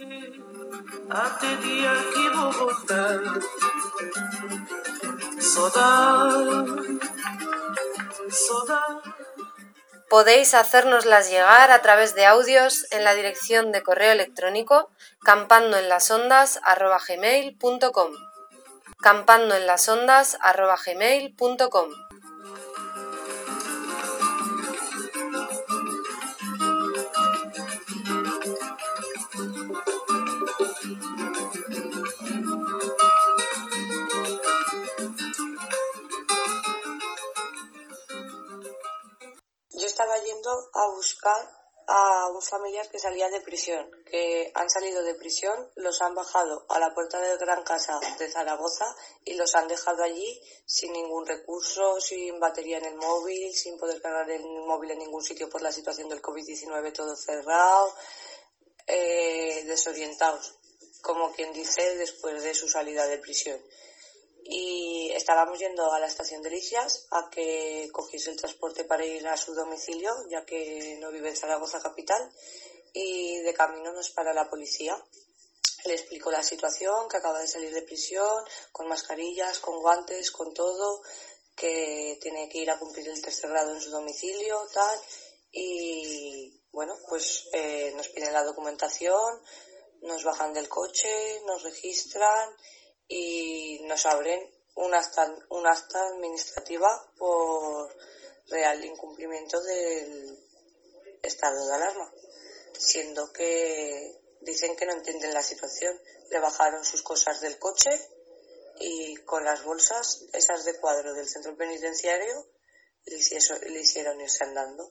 Podéis hacérnoslas llegar a través de audios en la dirección de correo electrónico campandoenlasondas arroba gmail punto com campandoenlasondas arroba gmail punto com. Yo estaba yendo a buscar a un familiar que salía de prisión, que han salido de prisión, los han bajado a la puerta del Gran Casa de Zaragoza y los han dejado allí sin ningún recurso, sin batería en el móvil, sin poder cargar el móvil en ningún sitio por la situación del covid diecinueve, todo cerrado, eh, desorientados, como quien dice, después de su salida de prisión. Y estábamos yendo a la estación de Licias a que cogiese el transporte para ir a su domicilio, ya que no vive en Zaragoza capital, y de camino nos para la policía. Le explicó la situación, que acaba de salir de prisión, con mascarillas, con guantes, con todo, que tiene que ir a cumplir el tercer grado en su domicilio, tal, y bueno, pues eh, nos piden la documentación, nos bajan del coche, nos registran y nos abren un acta, un acta administrativa por real incumplimiento del estado de alarma, siendo que dicen que no entienden la situación. Le bajaron sus cosas del coche y con las bolsas, esas de cuadro del centro penitenciario, le hicieron, le hicieron irse andando.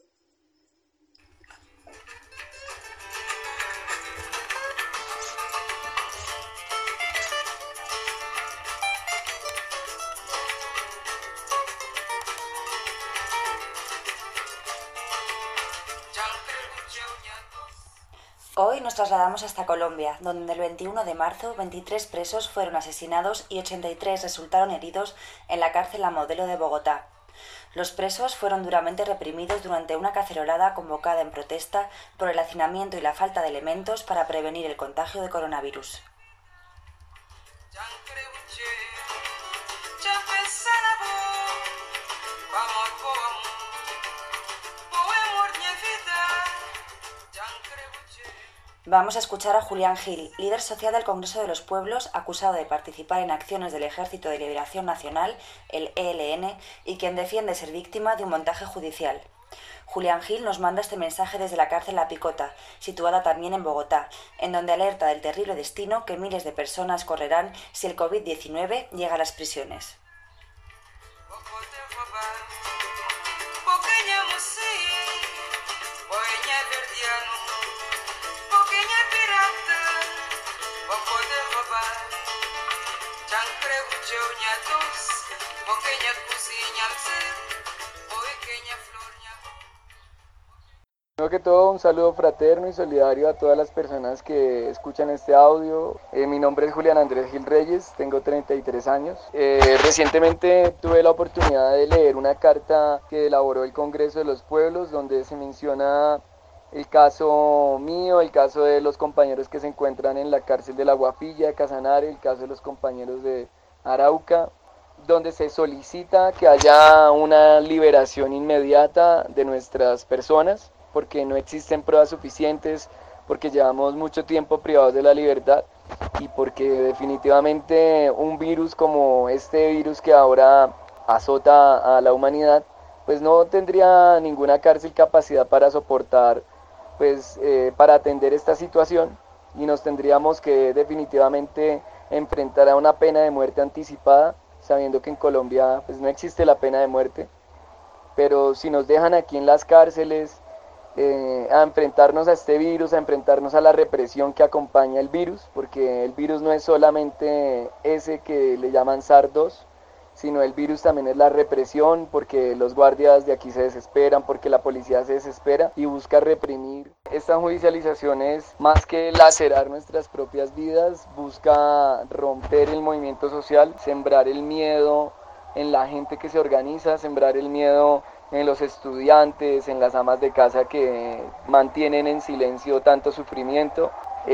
Hoy nos trasladamos hasta Colombia, donde el veintiuno de marzo veintitrés presos fueron asesinados y ochenta y tres resultaron heridos en la cárcel La Modelo de Bogotá. Los presos fueron duramente reprimidos durante una cacerolada convocada en protesta por el hacinamiento y la falta de elementos para prevenir el contagio de coronavirus. Vamos a escuchar a Julián Gil, líder social del Congreso de los Pueblos, acusado de participar en acciones del Ejército de Liberación Nacional, el E L N, y quien defiende ser víctima de un montaje judicial. Julián Gil nos manda este mensaje desde la cárcel La Picota, situada también en Bogotá, en donde alerta del terrible destino que miles de personas correrán si el covid diecinueve llega a las prisiones. Primero que todo, un saludo fraterno y solidario a todas las personas que escuchan este audio. Eh, mi nombre es Julián Andrés Gil Reyes, tengo treinta y tres años. Eh, recientemente tuve la oportunidad de leer una carta que elaboró el Congreso de los Pueblos, donde se menciona el caso mío, el caso de los compañeros que se encuentran en la cárcel de La Guapilla, de Casanare, el caso de los compañeros de Arauca donde se solicita que haya una liberación inmediata de nuestras personas, porque no existen pruebas suficientes, porque llevamos mucho tiempo privados de la libertad y porque definitivamente un virus como este virus que ahora azota a la humanidad, pues no tendría ninguna cárcel capacidad para soportar, pues eh, para atender esta situación, y nos tendríamos que definitivamente enfrentar a una pena de muerte anticipada, sabiendo que en Colombia pues no existe la pena de muerte, pero si nos dejan aquí en las cárceles eh, a enfrentarnos a este virus, a enfrentarnos a la represión que acompaña el virus, porque el virus no es solamente ese que le llaman SARS dos, sino el virus también es la represión, porque los guardias de aquí se desesperan, porque la policía se desespera y busca reprimir. Esta judicialización es más que lacerar nuestras propias vidas, busca romper el movimiento social, sembrar el miedo en la gente que se organiza, sembrar el miedo en los estudiantes, en las amas de casa que mantienen en silencio tanto sufrimiento.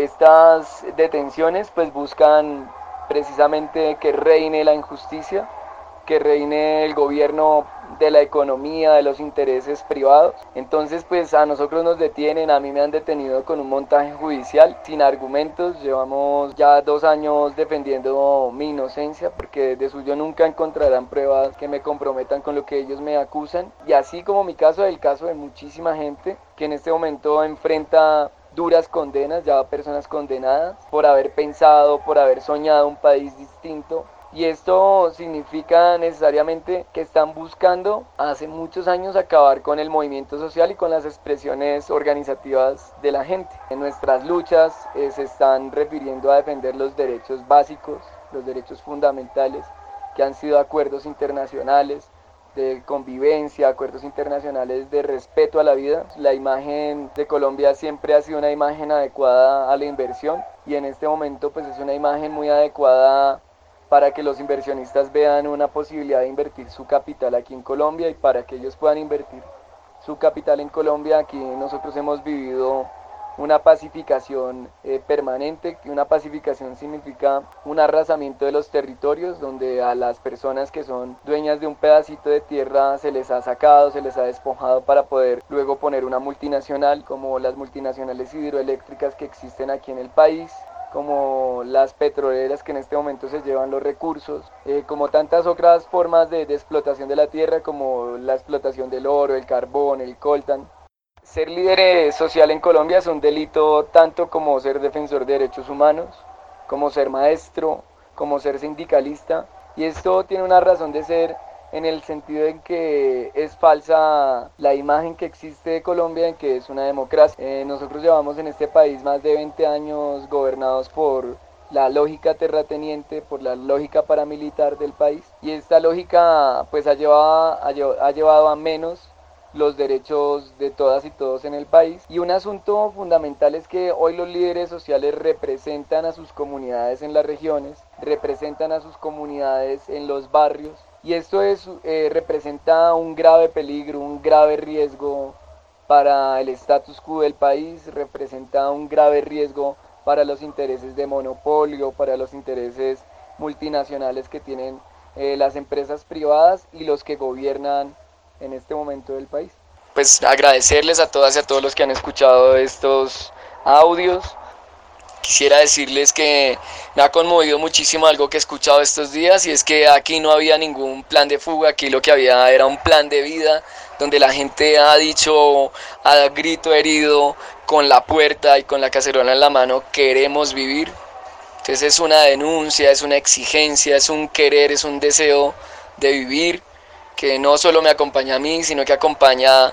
Estas detenciones pues buscan precisamente que reine la injusticia, que reine el gobierno de la economía, de los intereses privados. Entonces pues a nosotros nos detienen, a mí me han detenido con un montaje judicial sin argumentos. Llevamos ya dos años defendiendo mi inocencia, porque de suyo nunca encontrarán pruebas que me comprometan con lo que ellos me acusan, y así como mi caso, el caso de muchísima gente que en este momento enfrenta duras condenas, ya personas condenadas por haber pensado, por haber soñado un país distinto. Y esto significa necesariamente que están buscando hace muchos años acabar con el movimiento social y con las expresiones organizativas de la gente. En nuestras luchas eh, se están refiriendo a defender los derechos básicos, los derechos fundamentales, que han sido acuerdos internacionales de convivencia, acuerdos internacionales de respeto a la vida. La imagen de Colombia siempre ha sido una imagen adecuada a la inversión, y en este momento pues es una imagen muy adecuada para que los inversionistas vean una posibilidad de invertir su capital aquí en Colombia, y para que ellos puedan invertir su capital en Colombia, aquí nosotros hemos vivido una pacificación eh, permanente. Una pacificación significa un arrasamiento de los territorios, donde a las personas que son dueñas de un pedacito de tierra se les ha sacado, se les ha despojado para poder luego poner una multinacional, como las multinacionales hidroeléctricas que existen aquí en el país, como las petroleras que en este momento se llevan los recursos, eh, como tantas otras formas de, de explotación de la tierra, como la explotación del oro, el carbón, el coltan. Ser líder social en Colombia es un delito tanto como ser defensor de derechos humanos, como ser maestro, como ser sindicalista, y esto tiene una razón de ser en el sentido en que es falsa la imagen que existe de Colombia, en que es una democracia. Eh, nosotros llevamos en este país más de veinte años gobernados por la lógica terrateniente, por la lógica paramilitar del país, y esta lógica pues ha llevado, ha llevado, ha llevado a menos los derechos de todas y todos en el país. Y un asunto fundamental es que hoy los líderes sociales representan a sus comunidades en las regiones, representan a sus comunidades en los barrios, y esto es, eh, representa un grave peligro, un grave riesgo para el status quo del país, representa un grave riesgo para los intereses de monopolio, para los intereses multinacionales que tienen eh, las empresas privadas y los que gobiernan en este momento del país. Pues agradecerles a todas y a todos los que han escuchado estos audios. Quisiera decirles que me ha conmovido muchísimo algo que he escuchado estos días, y es que aquí no había ningún plan de fuga, aquí lo que había era un plan de vida, donde la gente ha dicho a grito herido, con la puerta y con la cacerola en la mano, queremos vivir. Entonces es una denuncia, es una exigencia, es un querer, es un deseo de vivir, que no solo me acompaña a mí, sino que acompaña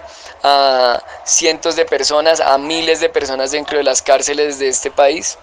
a cientos de personas, a miles de personas dentro de las cárceles de este país.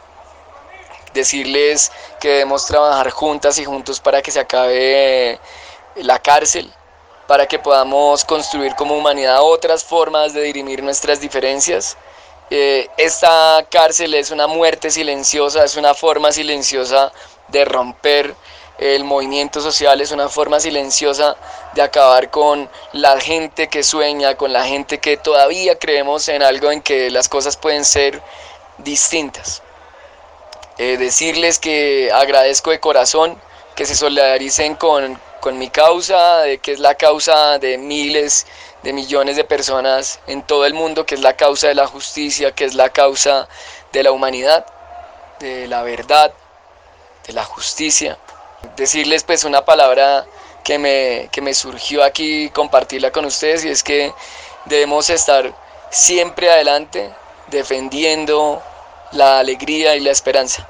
Decirles que debemos trabajar juntas y juntos para que se acabe la cárcel, para que podamos construir como humanidad otras formas de dirimir nuestras diferencias. Eh, esta cárcel es una muerte silenciosa, es una forma silenciosa de romper el movimiento social, es una forma silenciosa de acabar con la gente que sueña, con la gente que todavía creemos en algo, en que las cosas pueden ser distintas. Eh, decirles que agradezco de corazón que se solidaricen con con mi causa, de que es la causa de miles, de millones de personas en todo el mundo, que es la causa de la justicia, que es la causa de la humanidad, de la verdad, de la justicia. Decirles pues una palabra que me, que me surgió aquí, compartirla con ustedes, y es que debemos estar siempre adelante, defendiendo la alegría y la esperanza.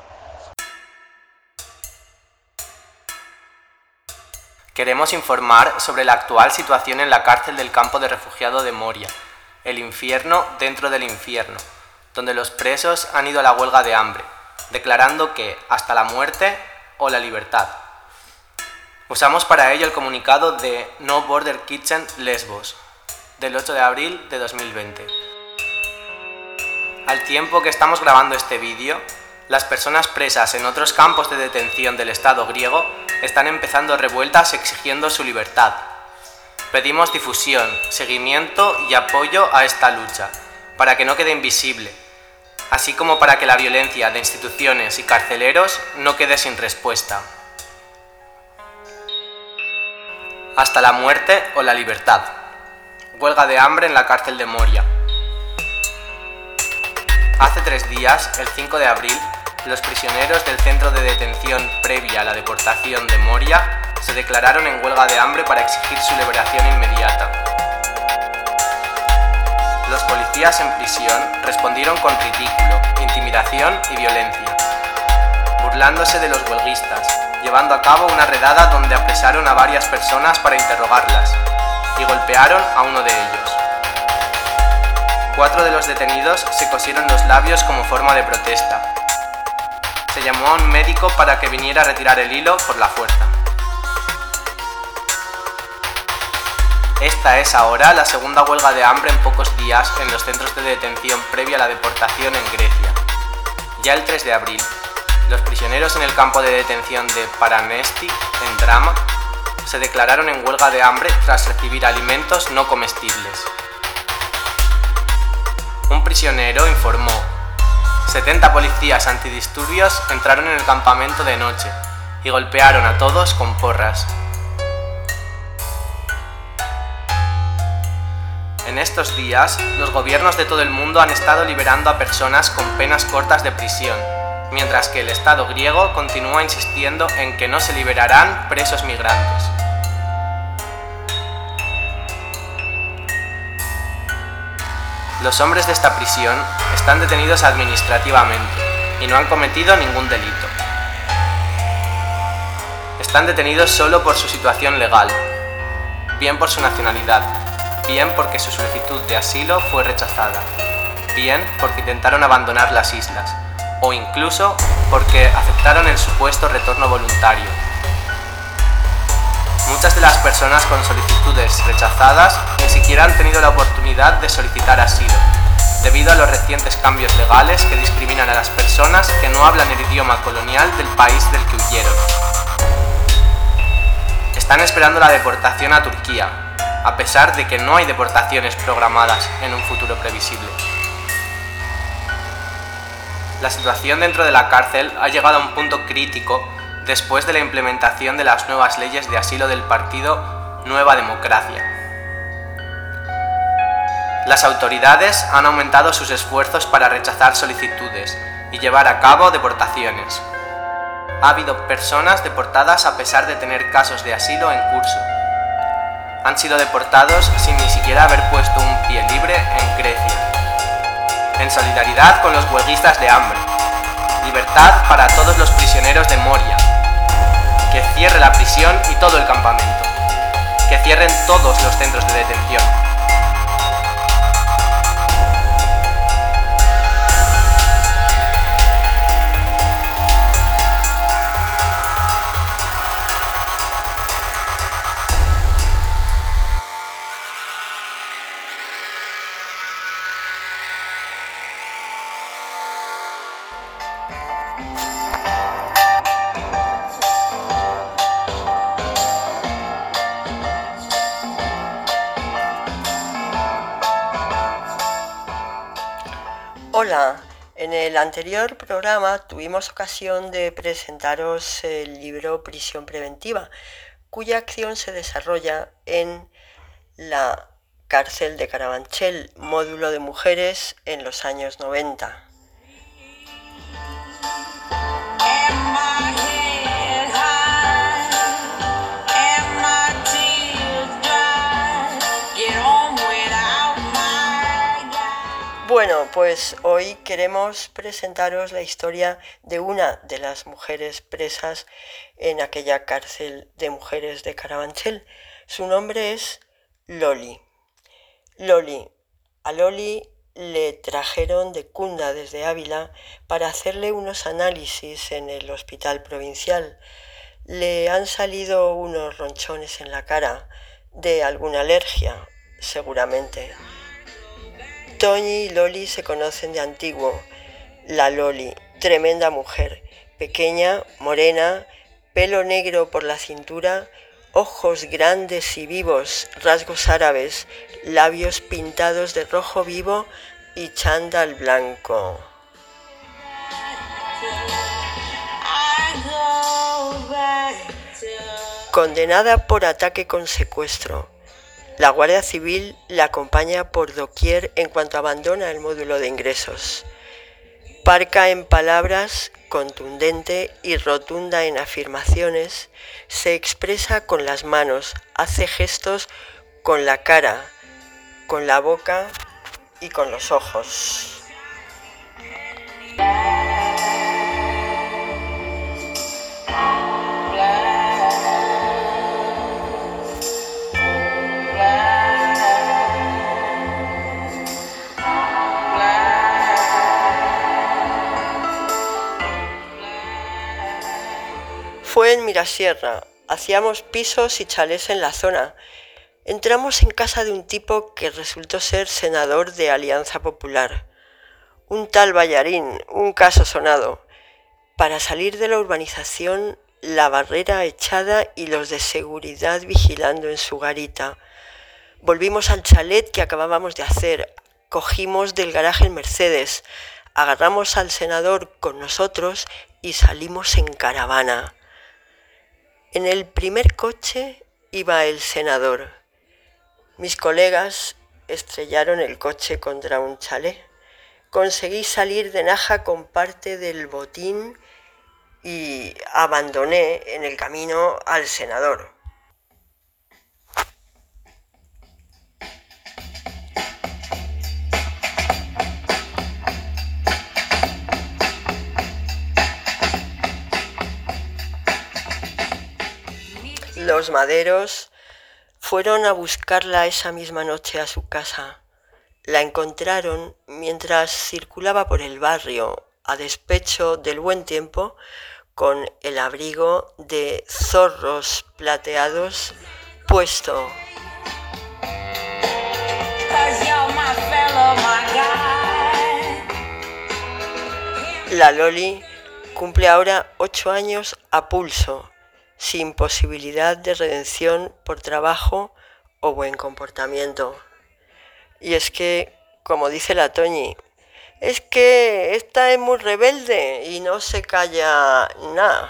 Queremos informar sobre la actual situación en la cárcel del campo de refugiados de Moria, el infierno dentro del infierno, donde los presos han ido a la huelga de hambre, declarando que hasta la muerte o la libertad. Usamos para ello el comunicado de No Border Kitchen Lesbos, del ocho de abril de dos mil veinte. Al tiempo que estamos grabando este vídeo, las personas presas en otros campos de detención del Estado griego están empezando revueltas exigiendo su libertad. Pedimos difusión, seguimiento y apoyo a esta lucha, para que no quede invisible, así como para que la violencia de instituciones y carceleros no quede sin respuesta. Hasta la muerte o la libertad. Huelga de hambre en la cárcel de Moria. Hace tres días, el cinco de abril, los prisioneros del centro de detención previa a la deportación de Moria se declararon en huelga de hambre para exigir su liberación inmediata. Los policías en prisión respondieron con ridículo, intimidación y violencia, burlándose de los huelguistas, llevando a cabo una redada donde apresaron a varias personas para interrogarlas y golpearon a uno de ellos. Cuatro de los detenidos se cosieron los labios como forma de protesta. Se llamó a un médico para que viniera a retirar el hilo por la fuerza. Esta es ahora la segunda huelga de hambre en pocos días en los centros de detención previa a la deportación en Grecia. Ya el tres de abril, los prisioneros en el campo de detención de Paranesti, en Drama, se declararon en huelga de hambre tras recibir alimentos no comestibles. Un prisionero informó: setenta policías antidisturbios entraron en el campamento de noche y golpearon a todos con porras. En estos días, los gobiernos de todo el mundo han estado liberando a personas con penas cortas de prisión, mientras que el Estado griego continúa insistiendo en que no se liberarán presos migrantes. Los hombres de esta prisión están detenidos administrativamente y no han cometido ningún delito. Están detenidos solo por su situación legal, bien por su nacionalidad, bien porque su solicitud de asilo fue rechazada, bien porque intentaron abandonar las islas, o incluso porque aceptaron el supuesto retorno voluntario. Muchas de las personas con solicitudes rechazadas ni siquiera han tenido la oportunidad de solicitar asilo, debido a los recientes cambios legales que discriminan a las personas que no hablan el idioma colonial del país del que huyeron. Están esperando la deportación a Turquía, a pesar de que no hay deportaciones programadas en un futuro previsible. La situación dentro de la cárcel ha llegado a un punto crítico después de la implementación de las nuevas leyes de asilo del partido Nueva Democracia. Las autoridades han aumentado sus esfuerzos para rechazar solicitudes y llevar a cabo deportaciones. Ha habido personas deportadas a pesar de tener casos de asilo en curso. Han sido deportados sin ni siquiera haber puesto un pie libre en Grecia. En solidaridad con los huelguistas de hambre. Libertad para todos los prisioneros de Moria. Que cierre la prisión y todo el campamento. Que cierren todos los centros de detención. Hola, en el anterior programa tuvimos ocasión de presentaros el libro Prisión Preventiva, cuya acción se desarrolla en la cárcel de Carabanchel, módulo de mujeres en los años noventa. Bueno, pues hoy queremos presentaros la historia de una de las mujeres presas en aquella cárcel de mujeres de Carabanchel. Su nombre es Loli. Loli. A Loli le trajeron de Cunda desde Ávila para hacerle unos análisis en el hospital provincial. Le han salido unos ronchones en la cara, de alguna alergia, seguramente. Toñi y Loli se conocen de antiguo. La Loli, tremenda mujer, pequeña, morena, pelo negro por la cintura, ojos grandes y vivos, rasgos árabes, labios pintados de rojo vivo y chándal blanco. Condenada por ataque con secuestro. La Guardia Civil la acompaña por doquier en cuanto abandona el módulo de ingresos. Parca en palabras, contundente y rotunda en afirmaciones, se expresa con las manos, hace gestos con la cara, con la boca y con los ojos. Fue en Mirasierra, hacíamos pisos y chalés en la zona. Entramos en casa de un tipo que resultó ser senador de Alianza Popular. Un tal Ballarín, un caso sonado. Para salir de la urbanización, la barrera echada y los de seguridad vigilando en su garita. Volvimos al chalet que acabábamos de hacer, cogimos del garaje el Mercedes, agarramos al senador con nosotros y salimos en caravana. En el primer coche iba el senador. Mis colegas estrellaron el coche contra un chalet. Conseguí salir de Naja con parte del botín y abandoné en el camino al senador. Los Maderos fueron a buscarla esa misma noche a su casa. La encontraron mientras circulaba por el barrio, a despecho del buen tiempo, con el abrigo de zorros plateados puesto. La Loli cumple ahora ocho años a pulso, sin posibilidad de redención por trabajo o buen comportamiento. Y es que, como dice la Toñi, es que esta es muy rebelde y no se calla nada.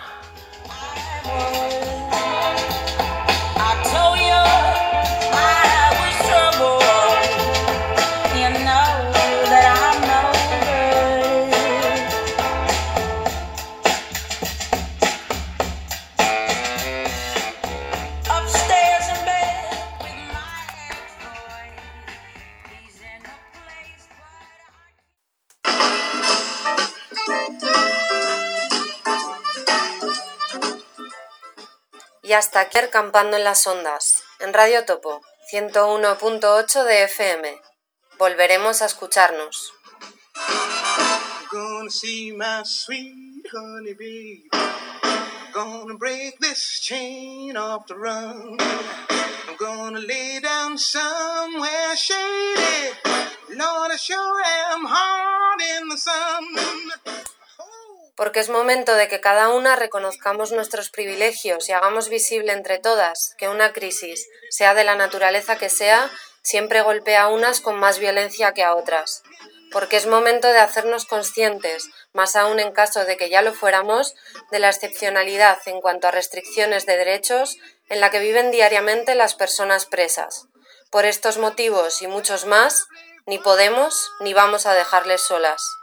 Y hasta aquí Acampando en las Ondas, en Radio Topo, ciento uno punto ocho de F M. Volveremos a escucharnos. Gonna see my sweet honey baby. Gonna break this chain off the run. I'm gonna lay down somewhere shady. Lord, I sure am hard in the sun. Porque es momento de que cada una reconozcamos nuestros privilegios y hagamos visible entre todas que una crisis, sea de la naturaleza que sea, siempre golpea a unas con más violencia que a otras. porque es momento de hacernos conscientes, más aún en caso de que ya lo fuéramos, de la excepcionalidad en cuanto a restricciones de derechos en la que viven diariamente las personas presas. Por estos motivos y muchos más, ni podemos ni vamos a dejarles solas.